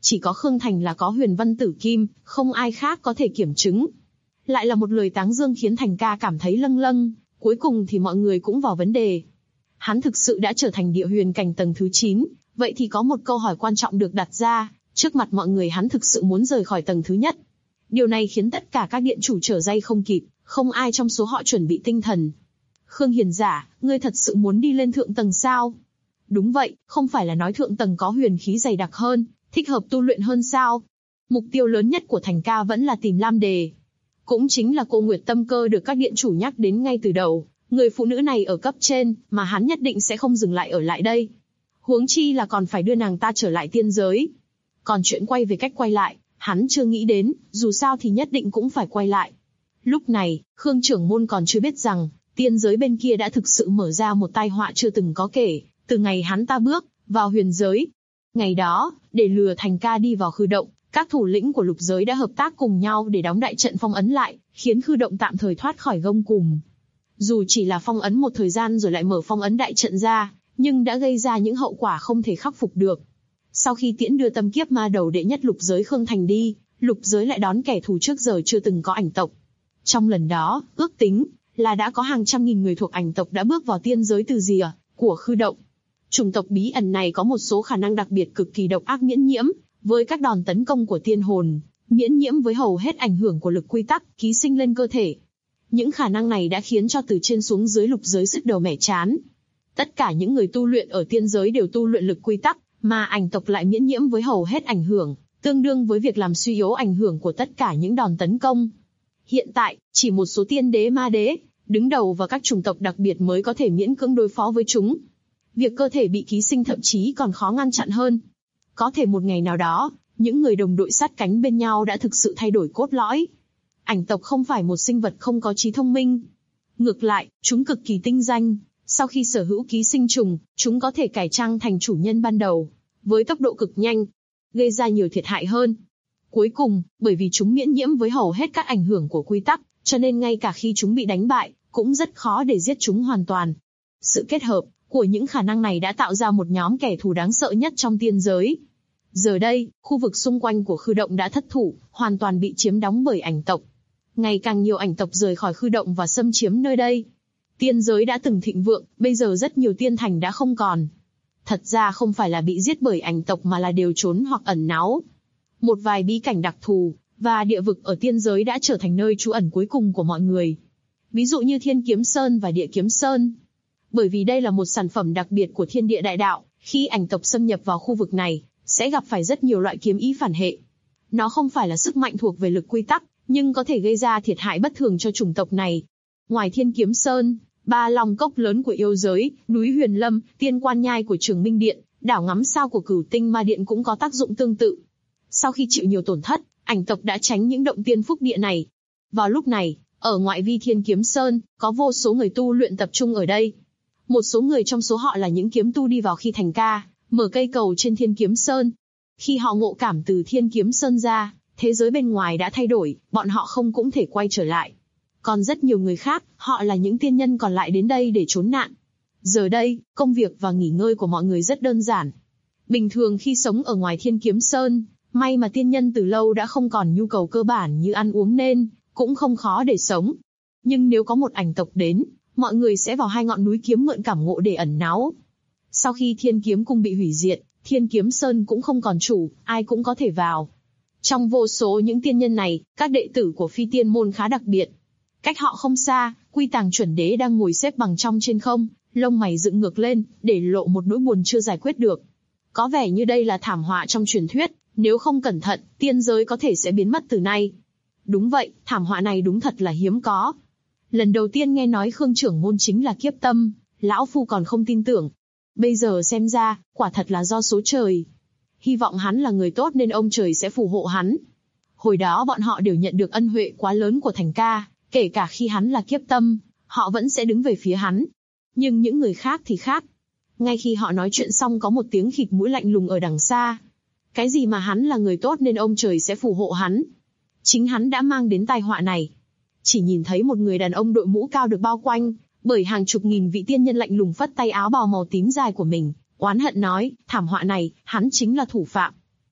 Chỉ có Khương Thành là có huyền văn tử kim, không ai khác có thể kiểm chứng. Lại là một lời táng dương khiến Thành ca cảm thấy lâng lâng, cuối cùng thì mọi người cũng vào vấn đề. Hắn thực sự đã trở thành địa huyền cảnh tầng thứ 9, vậy thì có một câu hỏi quan trọng được đặt ra, trước mặt mọi người hắn thực sự muốn rời khỏi tầng thứ nhất. Điều này khiến tất cả các điện chủ trở tay không kịp, không ai trong số họ chuẩn bị tinh thần. Khương Hiền Giả, ngươi thật sự muốn đi lên thượng tầng sao? Đúng vậy, không phải là nói thượng tầng có huyền khí dày đặc hơn, thích hợp tu luyện hơn sao? Mục tiêu lớn nhất của Thành ca vẫn là tìm Lam Đề. Cũng chính là cô Nguyệt Tâm Cơ được các điện chủ nhắc đến ngay từ đầu. Người phụ nữ này ở cấp trên, mà hắn nhất định sẽ không dừng lại ở lại đây. Huống chi là còn phải đưa nàng ta trở lại tiên giới. Còn chuyện quay về cách quay lại, hắn chưa nghĩ đến, dù sao thì nhất định cũng phải quay lại. Lúc này, Khương trưởng môn còn chưa biết rằng, tiên giới bên kia đã thực sự mở ra một tai họa chưa từng có kể, từ ngày hắn ta bước vào huyền giới. Ngày đó, để lừa Thành ca đi vào khư động, các thủ lĩnh của lục giới đã hợp tác cùng nhau để đóng đại trận phong ấn lại, khiến khư động tạm thời thoát khỏi gông cùm. Dù chỉ là phong ấn một thời gian rồi lại mở phong ấn đại trận ra, nhưng đã gây ra những hậu quả không thể khắc phục được. Sau khi tiễn đưa tâm kiếp ma đầu đệ nhất lục giới Khương Thành đi, lục giới lại đón kẻ thù trước giờ chưa từng có ảnh tộc. Trong lần đó, ước tính là đã có hàng trăm nghìn người thuộc ảnh tộc đã bước vào tiên giới từ rìa của khư động. Chủng tộc bí ẩn này có một số khả năng đặc biệt cực kỳ độc ác, miễn nhiễm với các đòn tấn công của tiên hồn, miễn nhiễm với hầu hết ảnh hưởng của lực quy tắc ký sinh lên cơ thể. Những khả năng này đã khiến cho từ trên xuống dưới lục giới sứt đầu mẻ chán. Tất cả những người tu luyện ở tiên giới đều tu luyện lực quy tắc, mà ảnh tộc lại miễn nhiễm với hầu hết ảnh hưởng, tương đương với việc làm suy yếu ảnh hưởng của tất cả những đòn tấn công. Hiện tại, chỉ một số tiên đế ma đế, đứng đầu và các chủng tộc đặc biệt mới có thể miễn cưỡng đối phó với chúng. Việc cơ thể bị ký sinh thậm chí còn khó ngăn chặn hơn. Có thể một ngày nào đó, những người đồng đội sát cánh bên nhau đã thực sự thay đổi cốt lõi. Ảnh tộc không phải một sinh vật không có trí thông minh. Ngược lại, chúng cực kỳ tinh danh. Sau khi sở hữu ký sinh trùng, chúng có thể cải trang thành chủ nhân ban đầu, với tốc độ cực nhanh, gây ra nhiều thiệt hại hơn. Cuối cùng, bởi vì chúng miễn nhiễm với hầu hết các ảnh hưởng của quy tắc, cho nên ngay cả khi chúng bị đánh bại, cũng rất khó để giết chúng hoàn toàn. Sự kết hợp của những khả năng này đã tạo ra một nhóm kẻ thù đáng sợ nhất trong tiên giới. Giờ đây, khu vực xung quanh của khư động đã thất thủ, hoàn toàn bị chiếm đóng bởi ảnh tộc. Ngày càng nhiều ảnh tộc rời khỏi khư động và xâm chiếm nơi đây. Tiên giới đã từng thịnh vượng, bây giờ rất nhiều tiên thành đã không còn. Thật ra không phải là bị giết bởi ảnh tộc mà là đều trốn hoặc ẩn náu. Một vài bí cảnh đặc thù và địa vực ở tiên giới đã trở thành nơi trú ẩn cuối cùng của mọi người. Ví dụ như Thiên Kiếm Sơn và Địa Kiếm Sơn. Bởi vì đây là một sản phẩm đặc biệt của thiên địa đại đạo, khi ảnh tộc xâm nhập vào khu vực này, sẽ gặp phải rất nhiều loại kiếm ý phản hệ. Nó không phải là sức mạnh thuộc về lực quy tắc, nhưng có thể gây ra thiệt hại bất thường cho chủng tộc này. Ngoài Thiên Kiếm Sơn, Ba Long Cốc lớn của yêu giới, núi Huyền Lâm, Tiên Quan Nhai của Trường Minh Điện, đảo ngắm sao của Cửu Tinh Ma Điện cũng có tác dụng tương tự. Sau khi chịu nhiều tổn thất, ảnh tộc đã tránh những động tiên phúc địa này. Vào lúc này, ở ngoại vi Thiên Kiếm Sơn, có vô số người tu luyện tập trung ở đây. Một số người trong số họ là những kiếm tu đi vào khi Thành ca mở cây cầu trên Thiên Kiếm Sơn. Khi họ ngộ cảm từ Thiên Kiếm Sơn ra, thế giới bên ngoài đã thay đổi, bọn họ không cũng thể quay trở lại. Còn rất nhiều người khác, họ là những tiên nhân còn lại đến đây để trốn nạn. Giờ đây, công việc và nghỉ ngơi của mọi người rất đơn giản. Bình thường khi sống ở ngoài Thiên Kiếm Sơn, may mà tiên nhân từ lâu đã không còn nhu cầu cơ bản như ăn uống nên cũng không khó để sống. Nhưng nếu có một ảnh tộc đến, mọi người sẽ vào hai ngọn núi kiếm mượn cảm ngộ để ẩn náu. Sau khi Thiên Kiếm Cung bị hủy diệt, Thiên Kiếm Sơn cũng không còn chủ, ai cũng có thể vào. Trong vô số những tiên nhân này, các đệ tử của Phi Tiên môn khá đặc biệt. Cách họ không xa, Quy Tàng Chuẩn Đế đang ngồi xếp bằng trong trên không, lông mày dựng ngược lên, để lộ một nỗi buồn chưa giải quyết được. Có vẻ như đây là thảm họa trong truyền thuyết, nếu không cẩn thận, tiên giới có thể sẽ biến mất từ nay. Đúng vậy, thảm họa này đúng thật là hiếm có. Lần đầu tiên nghe nói Khương trưởng môn chính là Kiếp Tâm, lão phu còn không tin tưởng. Bây giờ xem ra, quả thật là do số trời. Hy vọng hắn là người tốt nên ông trời sẽ phù hộ hắn. Hồi đó bọn họ đều nhận được ân huệ quá lớn của Thành ca, kể cả khi hắn là Kiếp Tâm, họ vẫn sẽ đứng về phía hắn. Nhưng những người khác thì khác. Ngay khi họ nói chuyện xong có một tiếng khịt mũi lạnh lùng ở đằng xa. Cái gì mà hắn là người tốt nên ông trời sẽ phù hộ hắn? Chính hắn đã mang đến tai họa này. Chỉ nhìn thấy một người đàn ông đội mũ cao được bao quanh bởi hàng chục nghìn vị tiên nhân lạnh lùng phất tay áo bào màu tím dài của mình, oán hận nói, thảm họa này, hắn chính là thủ phạm.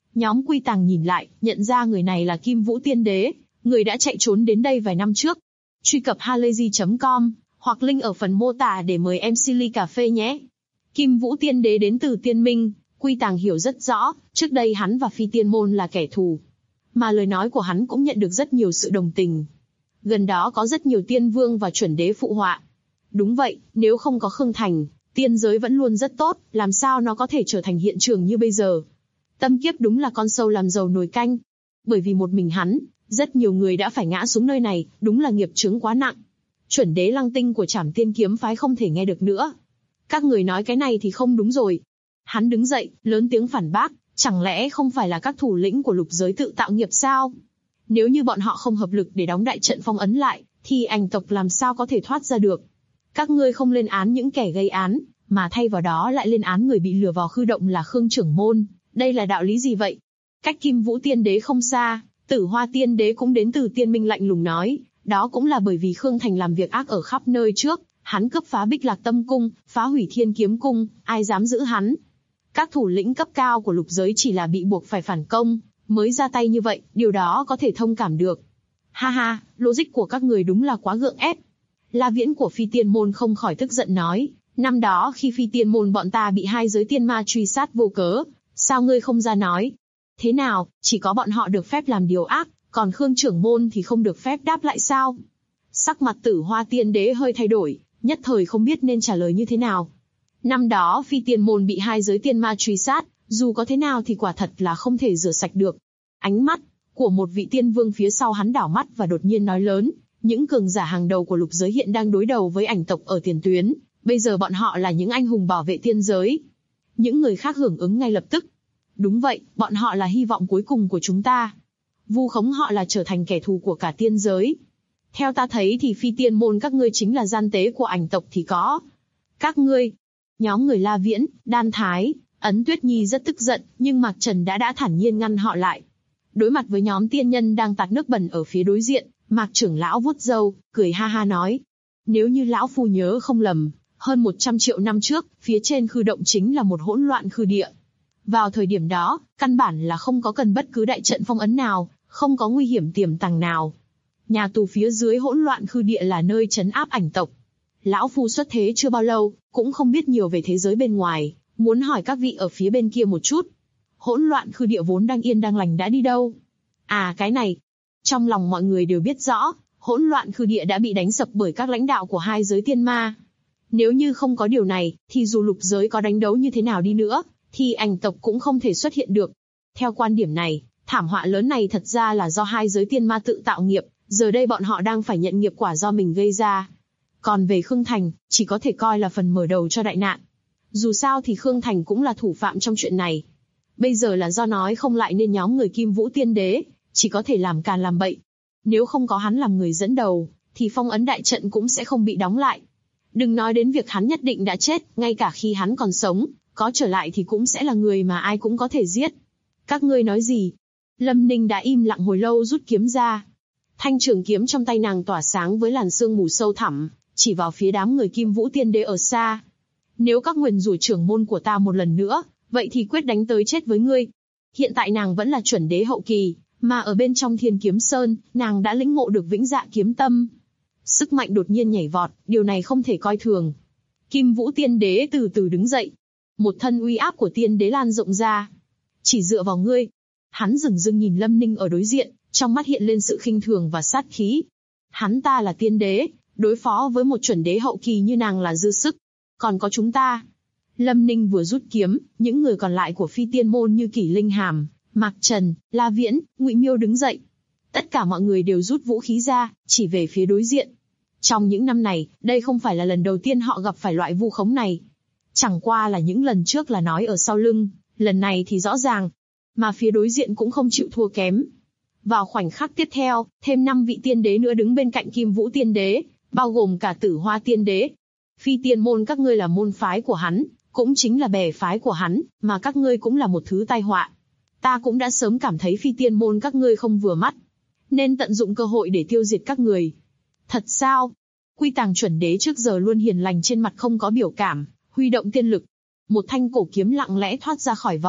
Nhóm Quy Tàng nhìn lại, nhận ra người này là Kim Vũ Tiên Đế, người đã chạy trốn đến đây vài năm trước. Truy cập halayzi.com, hoặc link ở phần mô tả để mời MC ly cà phê nhé. Kim Vũ Tiên Đế đến từ Tiên Minh, Quy Tàng hiểu rất rõ, trước đây hắn và Phi Tiên Môn là kẻ thù. Mà lời nói của hắn cũng nhận được rất nhiều sự đồng tình. Gần đó có rất nhiều tiên vương và chuẩn đế phụ họa. Đúng vậy, nếu không có Khương Thành, tiên giới vẫn luôn rất tốt, làm sao nó có thể trở thành hiện trường như bây giờ. Tâm kiếp đúng là con sâu làm dầu nồi canh. Bởi vì một mình hắn, rất nhiều người đã phải ngã xuống nơi này, đúng là nghiệp chướng quá nặng. Chuẩn đế Lăng Tinh của Trảm Tiên kiếm phái không thể nghe được nữa. Các người nói cái này thì không đúng rồi. Hắn đứng dậy, lớn tiếng phản bác, chẳng lẽ không phải là các thủ lĩnh của lục giới tự tạo nghiệp sao? Nếu như bọn họ không hợp lực để đóng đại trận phong ấn lại, thì ảnh tộc làm sao có thể thoát ra được? Các ngươi không lên án những kẻ gây án, mà thay vào đó lại lên án người bị lừa vào khư động là Khương trưởng môn. Đây là đạo lý gì vậy? Cách Kim Vũ Tiên Đế không xa, Tử Hoa Tiên Đế cũng đến từ Tiên Minh lạnh lùng nói, đó cũng là bởi vì Khương Thành làm việc ác ở khắp nơi trước, hắn cướp phá Bích Lạc Tâm Cung, phá hủy Thiên Kiếm Cung, ai dám giữ hắn? Các thủ lĩnh cấp cao của lục giới chỉ là bị buộc phải phản công, mới ra tay như vậy, điều đó có thể thông cảm được. Ha ha, logic của các người đúng là quá gượng ép. La Viễn của Phi Tiên Môn không khỏi tức giận nói, năm đó khi Phi Tiên Môn bọn ta bị hai giới tiên ma truy sát vô cớ, sao ngươi không ra nói? Thế nào, chỉ có bọn họ được phép làm điều ác, còn Khương trưởng môn thì không được phép đáp lại sao? Sắc mặt Tử Hoa Tiên Đế hơi thay đổi, nhất thời không biết nên trả lời như thế nào. Năm đó Phi Tiên Môn bị hai giới tiên ma truy sát, dù có thế nào thì quả thật là không thể rửa sạch được. Ánh mắt của một vị tiên vương phía sau hắn đảo mắt và đột nhiên nói lớn, những cường giả hàng đầu của lục giới hiện đang đối đầu với ảnh tộc ở tiền tuyến, bây giờ bọn họ là những anh hùng bảo vệ tiên giới. Những người khác hưởng ứng ngay lập tức. Đúng vậy, bọn họ là hy vọng cuối cùng của chúng ta. Vu khống họ là trở thành kẻ thù của cả tiên giới. Theo ta thấy thì Phi Tiên Môn các ngươi chính là gian tế của ảnh tộc thì có. Các ngươi, nhóm người La Viễn, Đan Thái, Ấn Tuyết Nhi rất tức giận, nhưng Mạc Trần đã thản nhiên ngăn họ lại. Đối mặt với nhóm tiên nhân đang tạt nước bẩn ở phía đối diện, Mạc trưởng lão vuốt râu, cười ha ha nói. Nếu như lão phu nhớ không lầm, hơn 100 triệu năm trước, phía trên khư động chính là một hỗn loạn khư địa. Vào thời điểm đó, căn bản là không có cần bất cứ đại trận phong ấn nào, không có nguy hiểm tiềm tàng nào. Nhà tù phía dưới hỗn loạn khư địa là nơi trấn áp ảnh tộc. Lão phu xuất thế chưa bao lâu, cũng không biết nhiều về thế giới bên ngoài, muốn hỏi các vị ở phía bên kia một chút. Hỗn loạn khư địa vốn đang yên đang lành đã đi đâu? À cái này, trong lòng mọi người đều biết rõ, hỗn loạn khư địa đã bị đánh sập bởi các lãnh đạo của hai giới tiên ma. Nếu như không có điều này, thì dù lục giới có đánh đấu như thế nào đi nữa, thì ảnh tộc cũng không thể xuất hiện được. Theo quan điểm này, thảm họa lớn này thật ra là do hai giới tiên ma tự tạo nghiệp, giờ đây bọn họ đang phải nhận nghiệp quả do mình gây ra. Còn về Khương Thành, chỉ có thể coi là phần mở đầu cho đại nạn. Dù sao thì Khương Thành cũng là thủ phạm trong chuyện này. Bây giờ là do nói không lại nên nhóm người Kim Vũ Tiên Đế, chỉ có thể làm càn làm bậy. Nếu không có hắn làm người dẫn đầu, thì phong ấn đại trận cũng sẽ không bị đóng lại. Đừng nói đến việc hắn nhất định đã chết, ngay cả khi hắn còn sống, có trở lại thì cũng sẽ là người mà ai cũng có thể giết. Các ngươi nói gì? Lâm Ninh đã im lặng hồi lâu rút kiếm ra. Thanh trường kiếm trong tay nàng tỏa sáng với làn sương mù sâu thẳm, chỉ vào phía đám người Kim Vũ Tiên Đế ở xa. Nếu các nguyền rủa trưởng môn của ta một lần nữa, vậy thì quyết đánh tới chết với ngươi. Hiện tại nàng vẫn là chuẩn đế hậu kỳ, mà ở bên trong Thiên Kiếm Sơn, nàng đã lĩnh ngộ được vĩnh dạ kiếm tâm. Sức mạnh đột nhiên nhảy vọt, điều này không thể coi thường. Kim Vũ Tiên Đế từ từ đứng dậy. Một thân uy áp của tiên đế lan rộng ra. Chỉ dựa vào ngươi. Hắn dửng dưng nhìn Lâm Ninh ở đối diện, trong mắt hiện lên sự khinh thường và sát khí. Hắn ta là tiên đế, đối phó với một chuẩn đế hậu kỳ như nàng là dư sức. Còn có chúng ta. Lâm Ninh vừa rút kiếm, những người còn lại của Phi Tiên Môn như Kỷ Linh Hàm, Mạc Trần, La Viễn, Ngụy Miêu đứng dậy. Tất cả mọi người đều rút vũ khí ra, chỉ về phía đối diện. Trong những năm này, đây không phải là lần đầu tiên họ gặp phải loại vu khống này. Chẳng qua là những lần trước là nói ở sau lưng, lần này thì rõ ràng. Mà phía đối diện cũng không chịu thua kém. Vào khoảnh khắc tiếp theo, thêm 5 vị tiên đế nữa đứng bên cạnh Kim Vũ Tiên Đế, bao gồm cả Tử Hoa Tiên Đế. Phi Tiên Môn các ngươi là môn phái của hắn, cũng chính là bè phái của hắn, mà các ngươi cũng là một thứ tai họa. Ta cũng đã sớm cảm thấy Phi Tiên Môn các ngươi không vừa mắt, nên tận dụng cơ hội để tiêu diệt các người. Thật sao? Quy Tàng chuẩn đế trước giờ luôn hiền lành trên mặt không có biểu cảm, huy động tiên lực. Một thanh cổ kiếm lặng lẽ thoát ra khỏi vỏ,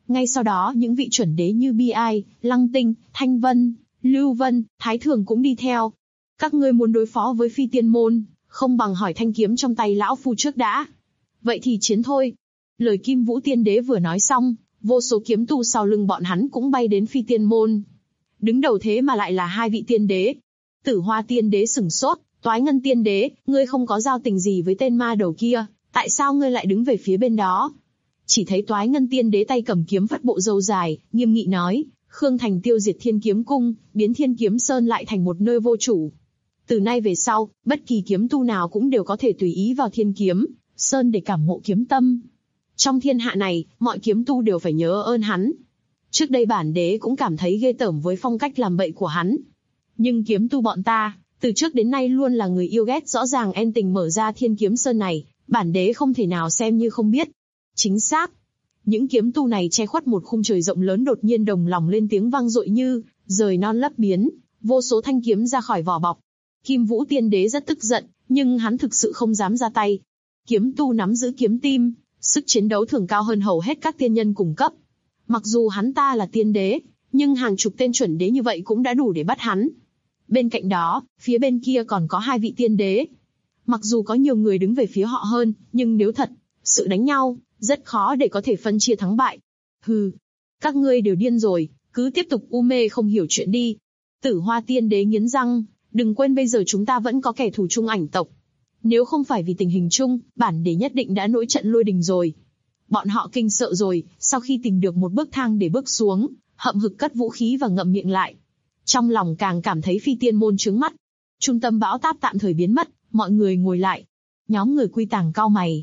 Ngay sau đó những vị chuẩn đế như Bi Ai, Lăng Tinh, Thanh Vân, Lưu Vân, Thái Thường cũng đi theo. Các ngươi muốn đối phó với Phi Tiên Môn, không bằng hỏi thanh kiếm trong tay lão phu trước đã. Vậy thì chiến thôi. Lời Kim Vũ Tiên Đế vừa nói xong, vô số kiếm tu sau lưng bọn hắn cũng bay đến Phi Tiên Môn. Đứng đầu thế mà lại là hai vị tiên đế. Tử Hoa Tiên Đế sửng sốt, Toái Ngân Tiên Đế, ngươi không có giao tình gì với tên ma đầu kia, tại sao ngươi lại đứng về phía bên đó? Chỉ thấy Toái Ngân Tiên Đế tay cầm kiếm phất bộ râu dài, nghiêm nghị nói, Khương Thành tiêu diệt Thiên Kiếm Cung, biến Thiên Kiếm Sơn lại thành một nơi vô chủ. Từ nay về sau, bất kỳ kiếm tu nào cũng đều có thể tùy ý vào Thiên Kiếm Sơn để cảm ngộ kiếm tâm. Trong thiên hạ này, mọi kiếm tu đều phải nhớ ơn hắn. Trước đây bản đế cũng cảm thấy ghê tởm với phong cách làm bậy của hắn. Nhưng kiếm tu bọn ta, từ trước đến nay luôn là người yêu ghét rõ ràng en tình mở ra Thiên Kiếm Sơn này, bản đế không thể nào xem như không biết. Chính xác. Những kiếm tu này che khuất một khung trời rộng lớn đột nhiên đồng lòng lên tiếng vang dội như rời non lấp biến, vô số thanh kiếm ra khỏi vỏ bọc. Kim Vũ Tiên Đế rất tức giận, nhưng hắn thực sự không dám ra tay. Kiếm tu nắm giữ kiếm tim, sức chiến đấu thường cao hơn hầu hết các tiên nhân cùng cấp. Mặc dù hắn ta là tiên đế, nhưng hàng chục tên chuẩn đế như vậy cũng đã đủ để bắt hắn. Bên cạnh đó, phía bên kia còn có hai vị tiên đế. Mặc dù có nhiều người đứng về phía họ hơn, nhưng nếu thật sự đánh nhau, rất khó để có thể phân chia thắng bại. Hừ, các ngươi đều điên rồi, cứ tiếp tục u mê không hiểu chuyện đi. Tử Hoa Tiên Đế nghiến răng, đừng quên bây giờ chúng ta vẫn có kẻ thù chung Ảnh tộc. Nếu không phải vì tình hình chung, bản đế nhất định đã nổi trận lôi đình rồi. Bọn họ kinh sợ rồi, sau khi tìm được một bước thang để bước xuống, hậm hực cất vũ khí và ngậm miệng lại. Trong lòng càng cảm thấy Phi Tiên Môn chướng mắt. Trung tâm bão táp tạm thời biến mất, mọi người ngồi lại. Nhóm người Quy Tàng cau mày.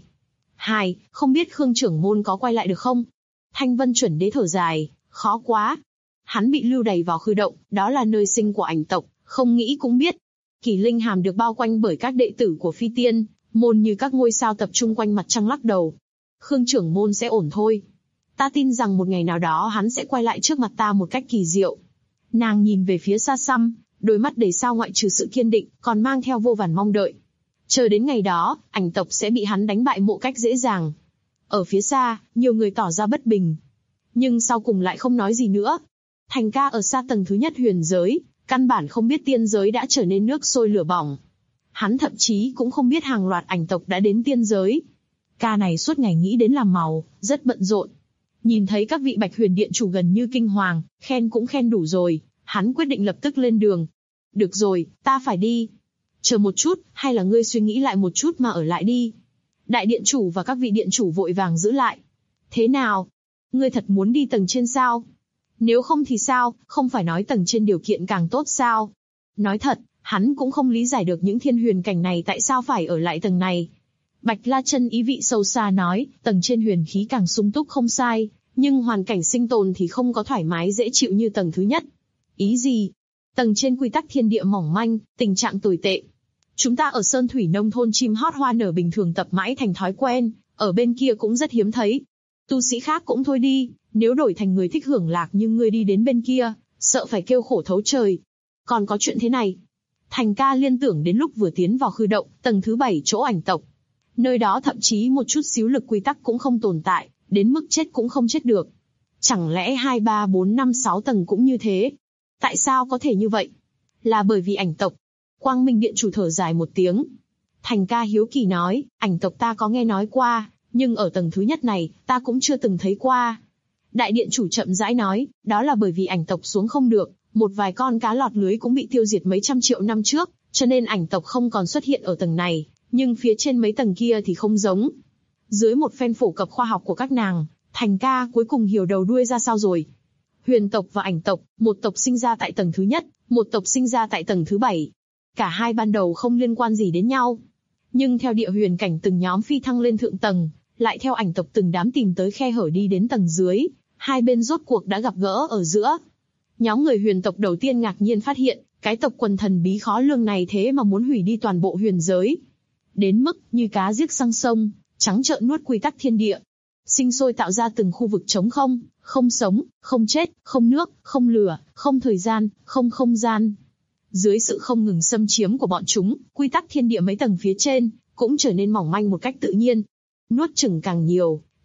Không biết Khương trưởng môn có quay lại được không? Thanh Vân chuẩn đế thở dài, khó quá. Hắn bị lưu đày vào khư động, đó là nơi sinh của Ảnh tộc, không nghĩ cũng biết. Kỳ Linh Hàm được bao quanh bởi các đệ tử của Phi Tiên Môn như các ngôi sao tập trung quanh mặt trăng lắc đầu. Khương trưởng môn sẽ ổn thôi. Ta tin rằng một ngày nào đó hắn sẽ quay lại trước mặt ta một cách kỳ diệu. Nàng nhìn về phía xa xăm, đôi mắt đầy sao ngoại trừ sự kiên định, còn mang theo vô vàn mong đợi. Chờ đến ngày đó, Ảnh tộc sẽ bị hắn đánh bại một cách dễ dàng. Ở phía xa, nhiều người tỏ ra bất bình. Nhưng sau cùng lại không nói gì nữa. Thành ca ở xa tầng thứ nhất huyền giới, căn bản không biết tiên giới đã trở nên nước sôi lửa bỏng. Hắn thậm chí cũng không biết hàng loạt Ảnh tộc đã đến tiên giới. Ca này suốt ngày nghĩ đến làm màu, rất bận rộn. Nhìn thấy các vị Bạch Huyền Điện chủ gần như kinh hoàng, khen cũng khen đủ rồi, hắn quyết định lập tức lên đường. Được rồi, ta phải đi. Chờ một chút, hay là ngươi suy nghĩ lại một chút mà ở lại đi. Đại điện chủ và các vị điện chủ vội vàng giữ lại. Thế nào? Ngươi thật muốn đi tầng trên sao? Nếu không thì sao, không phải nói tầng trên điều kiện càng tốt sao? Nói thật, hắn cũng không lý giải được những thiên huyền cảnh này tại sao phải ở lại tầng này. Bạch La Chân ý vị sâu xa nói, tầng trên huyền khí càng sung túc không sai, nhưng hoàn cảnh sinh tồn thì không có thoải mái dễ chịu như tầng thứ nhất. Ý gì? Tầng trên quy tắc thiên địa mỏng manh, tình trạng tồi tệ. Chúng ta ở Sơn Thủy Nông thôn chim hót hoa nở bình thường tập mãi thành thói quen, ở bên kia cũng rất hiếm thấy. Tu sĩ khác cũng thôi đi, nếu đổi thành người thích hưởng lạc như ngươi đi đến bên kia, sợ phải kêu khổ thấu trời. Còn có chuyện thế này. Thành ca liên tưởng đến lúc vừa tiến vào khư động, tầng thứ 7 chỗ Ảnh tộc. Nơi đó thậm chí một chút xíu lực quy tắc cũng không tồn tại, đến mức chết cũng không chết được. Chẳng lẽ 2, 3, 4, 5, 6 tầng cũng như thế? Tại sao có thể như vậy? Là bởi vì Ảnh tộc. Quang Minh Điện chủ thở dài một tiếng. Thành ca hiếu kỳ nói, Ảnh tộc ta có nghe nói qua, nhưng ở tầng thứ nhất này, ta cũng chưa từng thấy qua. Đại điện chủ chậm rãi nói, đó là bởi vì Ảnh tộc xuống không được, một vài con cá lọt lưới cũng bị tiêu diệt mấy trăm triệu năm trước, cho nên Ảnh tộc không còn xuất hiện ở tầng này, nhưng phía trên mấy tầng kia thì không giống. Dưới một phen phổ cập khoa học của các nàng, Thành ca cuối cùng hiểu đầu đuôi ra sao rồi. Huyền tộc và Ảnh tộc, một tộc sinh ra tại tầng thứ nhất, một tộc sinh ra tại tầng thứ 7. Cả hai ban đầu không liên quan gì đến nhau. Nhưng theo địa huyền cảnh từng nhóm phi thăng lên thượng tầng, lại theo Ảnh tộc từng đám tìm tới khe hở đi đến tầng dưới, hai bên rốt cuộc đã gặp gỡ ở giữa. Nhóm người huyền tộc đầu tiên ngạc nhiên phát hiện, cái tộc quần thần bí khó lường này thế mà muốn hủy đi toàn bộ huyền giới. Đến mức như cá giết sang sông, trắng trợn nuốt quy tắc thiên địa. Sinh sôi tạo ra từng khu vực trống không, không sống, không chết, không nước, không lửa, không thời gian, không không gian. Dưới sự không ngừng xâm chiếm của bọn chúng, quy tắc thiên địa mấy tầng phía trên cũng trở nên mỏng manh một cách tự nhiên. Nuốt chửng càng nhiều,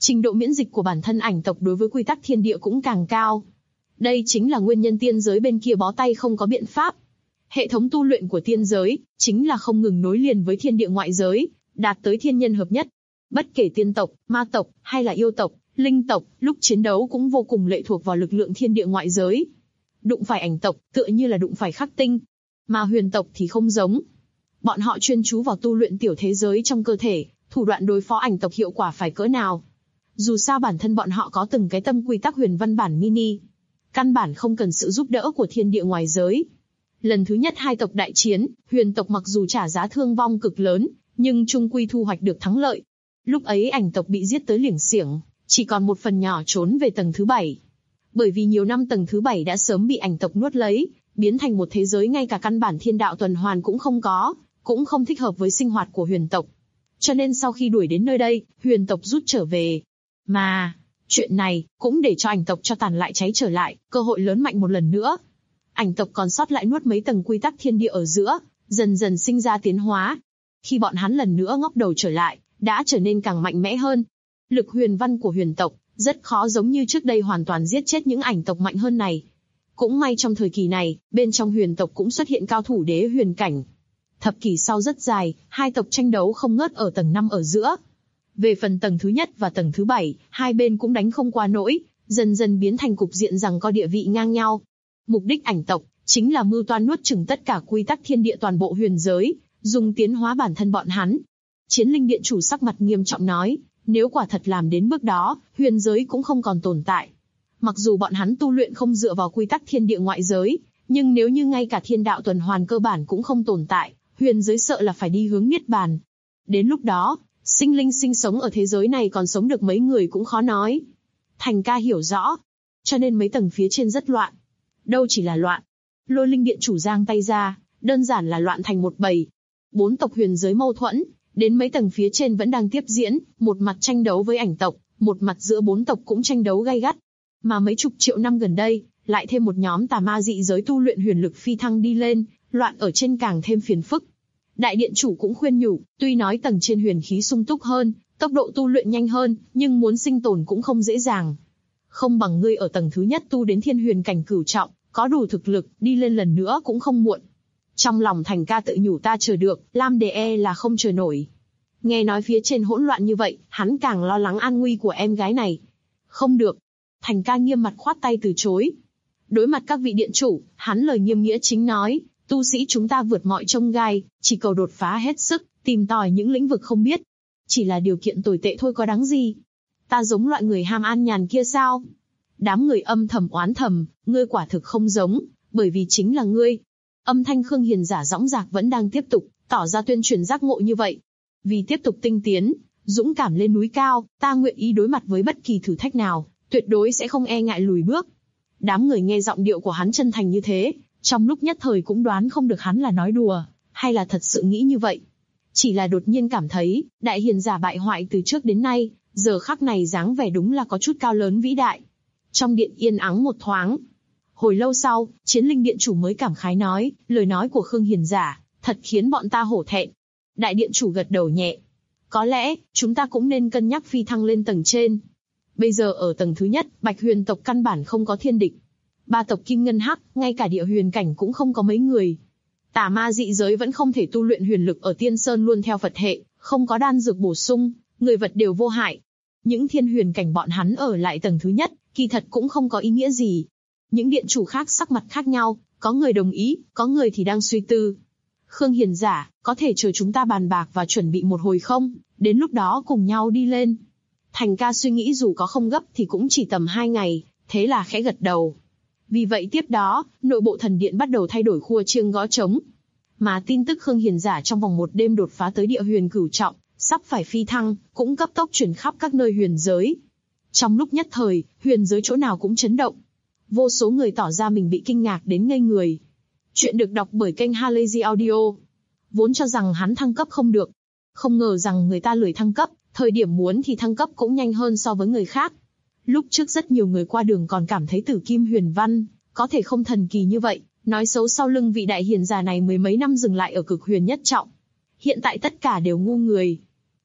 Trình độ miễn dịch của bản thân ảnh tộc đối với quy tắc thiên địa cũng càng cao. Đây chính là nguyên nhân tiên giới bên kia bó tay không có biện pháp. Hệ thống tu luyện của tiên giới chính là không ngừng nối liền với thiên địa ngoại giới, đạt tới thiên nhân hợp nhất. Bất kể tiên tộc, ma tộc hay là yêu tộc, linh tộc, lúc chiến đấu cũng vô cùng lệ thuộc vào lực lượng thiên địa ngoại giới. Đụng phải ảnh tộc, tựa như là đụng phải khắc tinh. Mà huyền tộc thì không giống. Bọn họ chuyên chú vào tu luyện tiểu thế giới trong cơ thể, thủ đoạn đối phó ảnh tộc hiệu quả phải cỡ nào. Dù sao bản thân bọn họ có từng cái tâm quy tắc huyền văn bản mini. Căn bản không cần sự giúp đỡ của thiên địa ngoài giới. Lần thứ nhất hai tộc đại chiến, huyền tộc mặc dù trả giá thương vong cực lớn, nhưng chung quy thu hoạch được thắng lợi. Lúc ấy ảnh tộc bị giết tới liểng xiểng, chỉ còn một phần nhỏ trốn về tầng thứ 7. Bởi vì nhiều năm tầng thứ 7 đã sớm bị ảnh tộc nuốt lấy, biến thành một thế giới ngay cả căn bản thiên đạo tuần hoàn cũng không có, cũng không thích hợp với sinh hoạt của huyền tộc. Cho nên sau khi đuổi đến nơi đây, huyền tộc rút trở về. Mà, chuyện này cũng để cho ảnh tộc cho tàn lại cháy trở lại, cơ hội lớn mạnh một lần nữa. Ảnh tộc còn sót lại nuốt mấy tầng quy tắc thiên địa ở giữa, dần dần sinh ra tiến hóa. Khi bọn hắn lần nữa ngóc đầu trở lại, đã trở nên càng mạnh mẽ hơn. Lực huyền văn của huyền tộc rất khó giống như trước đây hoàn toàn giết chết những ảnh tộc mạnh hơn này. Cũng may trong thời kỳ này, bên trong huyền tộc cũng xuất hiện cao thủ đế huyền cảnh. Thập kỷ sau rất dài, hai tộc tranh đấu không ngớt ở tầng 5 ở giữa. Về phần tầng thứ nhất và tầng thứ 7, hai bên cũng đánh không qua nổi, dần dần biến thành cục diện rằng có địa vị ngang nhau. Mục đích ảnh tộc chính là mưu toan nuốt chửng tất cả quy tắc thiên địa toàn bộ huyền giới, dùng tiến hóa bản thân bọn hắn. Chiến linh điện chủ sắc mặt nghiêm trọng nói, nếu quả thật làm đến bước đó, huyền giới cũng không còn tồn tại. Mặc dù bọn hắn tu luyện không dựa vào quy tắc thiên địa ngoại giới, nhưng nếu như ngay cả thiên đạo tuần hoàn cơ bản cũng không tồn tại, huyền giới sợ là phải đi hướng niết bàn. Đến lúc đó, sinh linh sinh sống ở thế giới này còn sống được mấy người cũng khó nói. Thành ca hiểu rõ, cho nên mấy tầng phía trên rất loạn. Đâu chỉ là loạn. Lôi linh điện chủ giang tay ra, đơn giản là loạn thành một bầy. 4 tộc huyền giới mâu thuẫn, đến mấy tầng phía trên vẫn đang tiếp diễn, một mặt tranh đấu với ảnh tộc, một mặt giữa 4 tộc cũng tranh đấu gay gắt. Mà mấy chục triệu năm gần đây, lại thêm một nhóm tà ma dị giới tu luyện huyền lực phi thăng đi lên, loạn ở trên càng thêm phiền phức. Đại điện chủ cũng khuyên nhủ, tuy nói tầng trên huyền khí sung túc hơn, tốc độ tu luyện nhanh hơn, nhưng muốn sinh tồn cũng không dễ dàng. Không bằng ngươi ở tầng thứ nhất tu đến thiên huyền cảnh cửu trọng, có đủ thực lực, đi lên lần nữa cũng không muộn. Trong lòng Thành ca tự nhủ ta chờ được, Lam Đề là không chờ nổi. Nghe nói phía trên hỗn loạn như vậy, hắn càng lo lắng an nguy của em gái này. Không được. Thành ca nghiêm mặt khoát tay từ chối. Đối mặt các vị điện chủ, hắn lời nghiêm nghĩa chính nói, tu sĩ chúng ta vượt mọi chông gai, chỉ cầu đột phá hết sức, tìm tòi những lĩnh vực không biết. Chỉ là điều kiện tồi tệ thôi có đáng gì. Ta giống loại người ham an nhàn kia sao? Đám người âm thầm oán thầm, ngươi quả thực không giống, bởi vì chính là ngươi. Âm thanh Khương Hiền giả dõng dạc vẫn đang tiếp tục, tỏ ra tuyên truyền giác ngộ như vậy. Vì tiếp tục tinh tiến, dũng cảm lên núi cao, ta nguyện ý đối mặt với bất kỳ thử thách nào, tuyệt đối sẽ không e ngại lùi bước. Đám người nghe giọng điệu của hắn chân thành như thế, trong lúc nhất thời cũng đoán không được hắn là nói đùa, hay là thật sự nghĩ như vậy. Chỉ là đột nhiên cảm thấy, đại hiền giả bại hoại từ trước đến nay, giờ khắc này dáng vẻ đúng là có chút cao lớn vĩ đại. Trong điện yên ắng một thoáng. Hồi lâu sau, chiến linh điện chủ mới cảm khái nói, lời nói của Khương Hiền giả, thật khiến bọn ta hổ thẹn. Đại điện chủ gật đầu nhẹ. Có lẽ, chúng ta cũng nên cân nhắc phi thăng lên tầng trên. Bây giờ ở tầng thứ nhất, Bạch Huyền tộc căn bản không có thiên địch. 3 tộc Kim Ngân Hắc, ngay cả địa huyền cảnh cũng không có mấy người. Tà ma dị giới vẫn không thể tu luyện huyền lực ở Tiên Sơn luôn theo Phật hệ, không có đan dược bổ sung, người vật đều vô hại. Những thiên huyền cảnh bọn hắn ở lại tầng thứ nhất, kỳ thật cũng không có ý nghĩa gì. Những điện chủ khác sắc mặt khác nhau, có người đồng ý, có người thì đang suy tư. Khương Hiền giả, có thể chờ chúng ta bàn bạc và chuẩn bị một hồi không, đến lúc đó cùng nhau đi lên. Thành ca suy nghĩ dù có không gấp thì cũng chỉ tầm 2 ngày, thế là khẽ gật đầu. Vì vậy tiếp đó, nội bộ thần điện bắt đầu thay đổi khua chiêng gõ trống. Mà tin tức Khương Hiền giả trong vòng một đêm đột phá tới địa huyền cửu trọng, sắp phải phi thăng, cũng cấp tốc truyền khắp các nơi huyền giới. Trong lúc nhất thời, huyền giới chỗ nào cũng chấn động. Vô số người tỏ ra mình bị kinh ngạc đến ngây người. Chuyện được đọc bởi kênh Halazy Audio. Vốn cho rằng hắn thăng cấp không được. Không ngờ rằng người ta lười thăng cấp, thời điểm muốn thì thăng cấp cũng nhanh hơn so với người khác. Lúc trước rất nhiều người qua đường còn cảm thấy Tử Kim Huyền Văn có thể không thần kỳ như vậy, nói xấu sau lưng vị đại hiền giả này mười mấy năm dừng lại ở cực huyền nhất trọng. Hiện tại tất cả đều ngu người.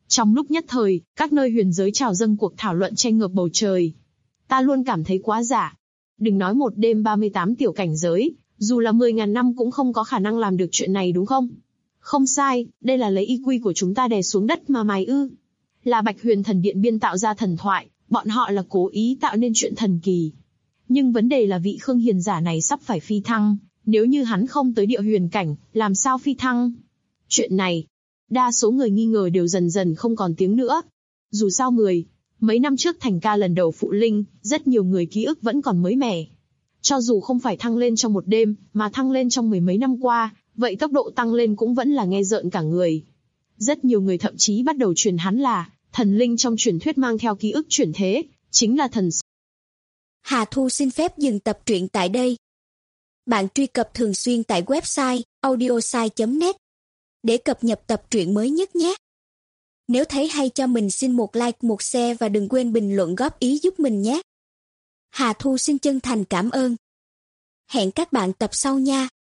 Trong lúc nhất thời, các nơi huyền giới trào dâng cuộc thảo luận tranh ngược bầu trời. Ta luôn cảm thấy quá giả. Đừng nói một đêm 38 tiểu cảnh giới, dù là 10.000 năm cũng không có khả năng làm được chuyện này đúng không? Không sai, đây là lấy y quy của chúng ta đè xuống đất mà mài ư. Là Bạch Huyền Thần Điện biên tạo ra thần thoại, bọn họ là cố ý tạo nên chuyện thần kỳ. Nhưng vấn đề là vị Khương Hiền giả này sắp phải phi thăng, nếu như hắn không tới địa huyền cảnh, làm sao phi thăng? Chuyện này, đa số người nghi ngờ đều dần dần không còn tiếng nữa. Dù sao mấy năm trước thành ca lần đầu phụ linh, rất nhiều người ký ức vẫn còn mới mẻ. Cho dù không phải thăng lên trong một đêm, mà thăng lên trong mười mấy năm qua, vậy tốc độ tăng lên cũng vẫn là nghe rợn cả người. Rất nhiều người thậm chí bắt đầu truyền hắn là thần linh trong truyền thuyết mang theo ký ức chuyển thế, chính là thần. Hà Thu xin phép dừng tập truyện tại đây. Bạn truy cập thường xuyên tại website audiosai.net để cập nhật tập truyện mới nhất nhé. Nếu thấy hay cho mình xin một like, một share và đừng quên bình luận góp ý giúp mình nhé. Hà Thu xin chân thành cảm ơn. Hẹn các bạn tập sau nha.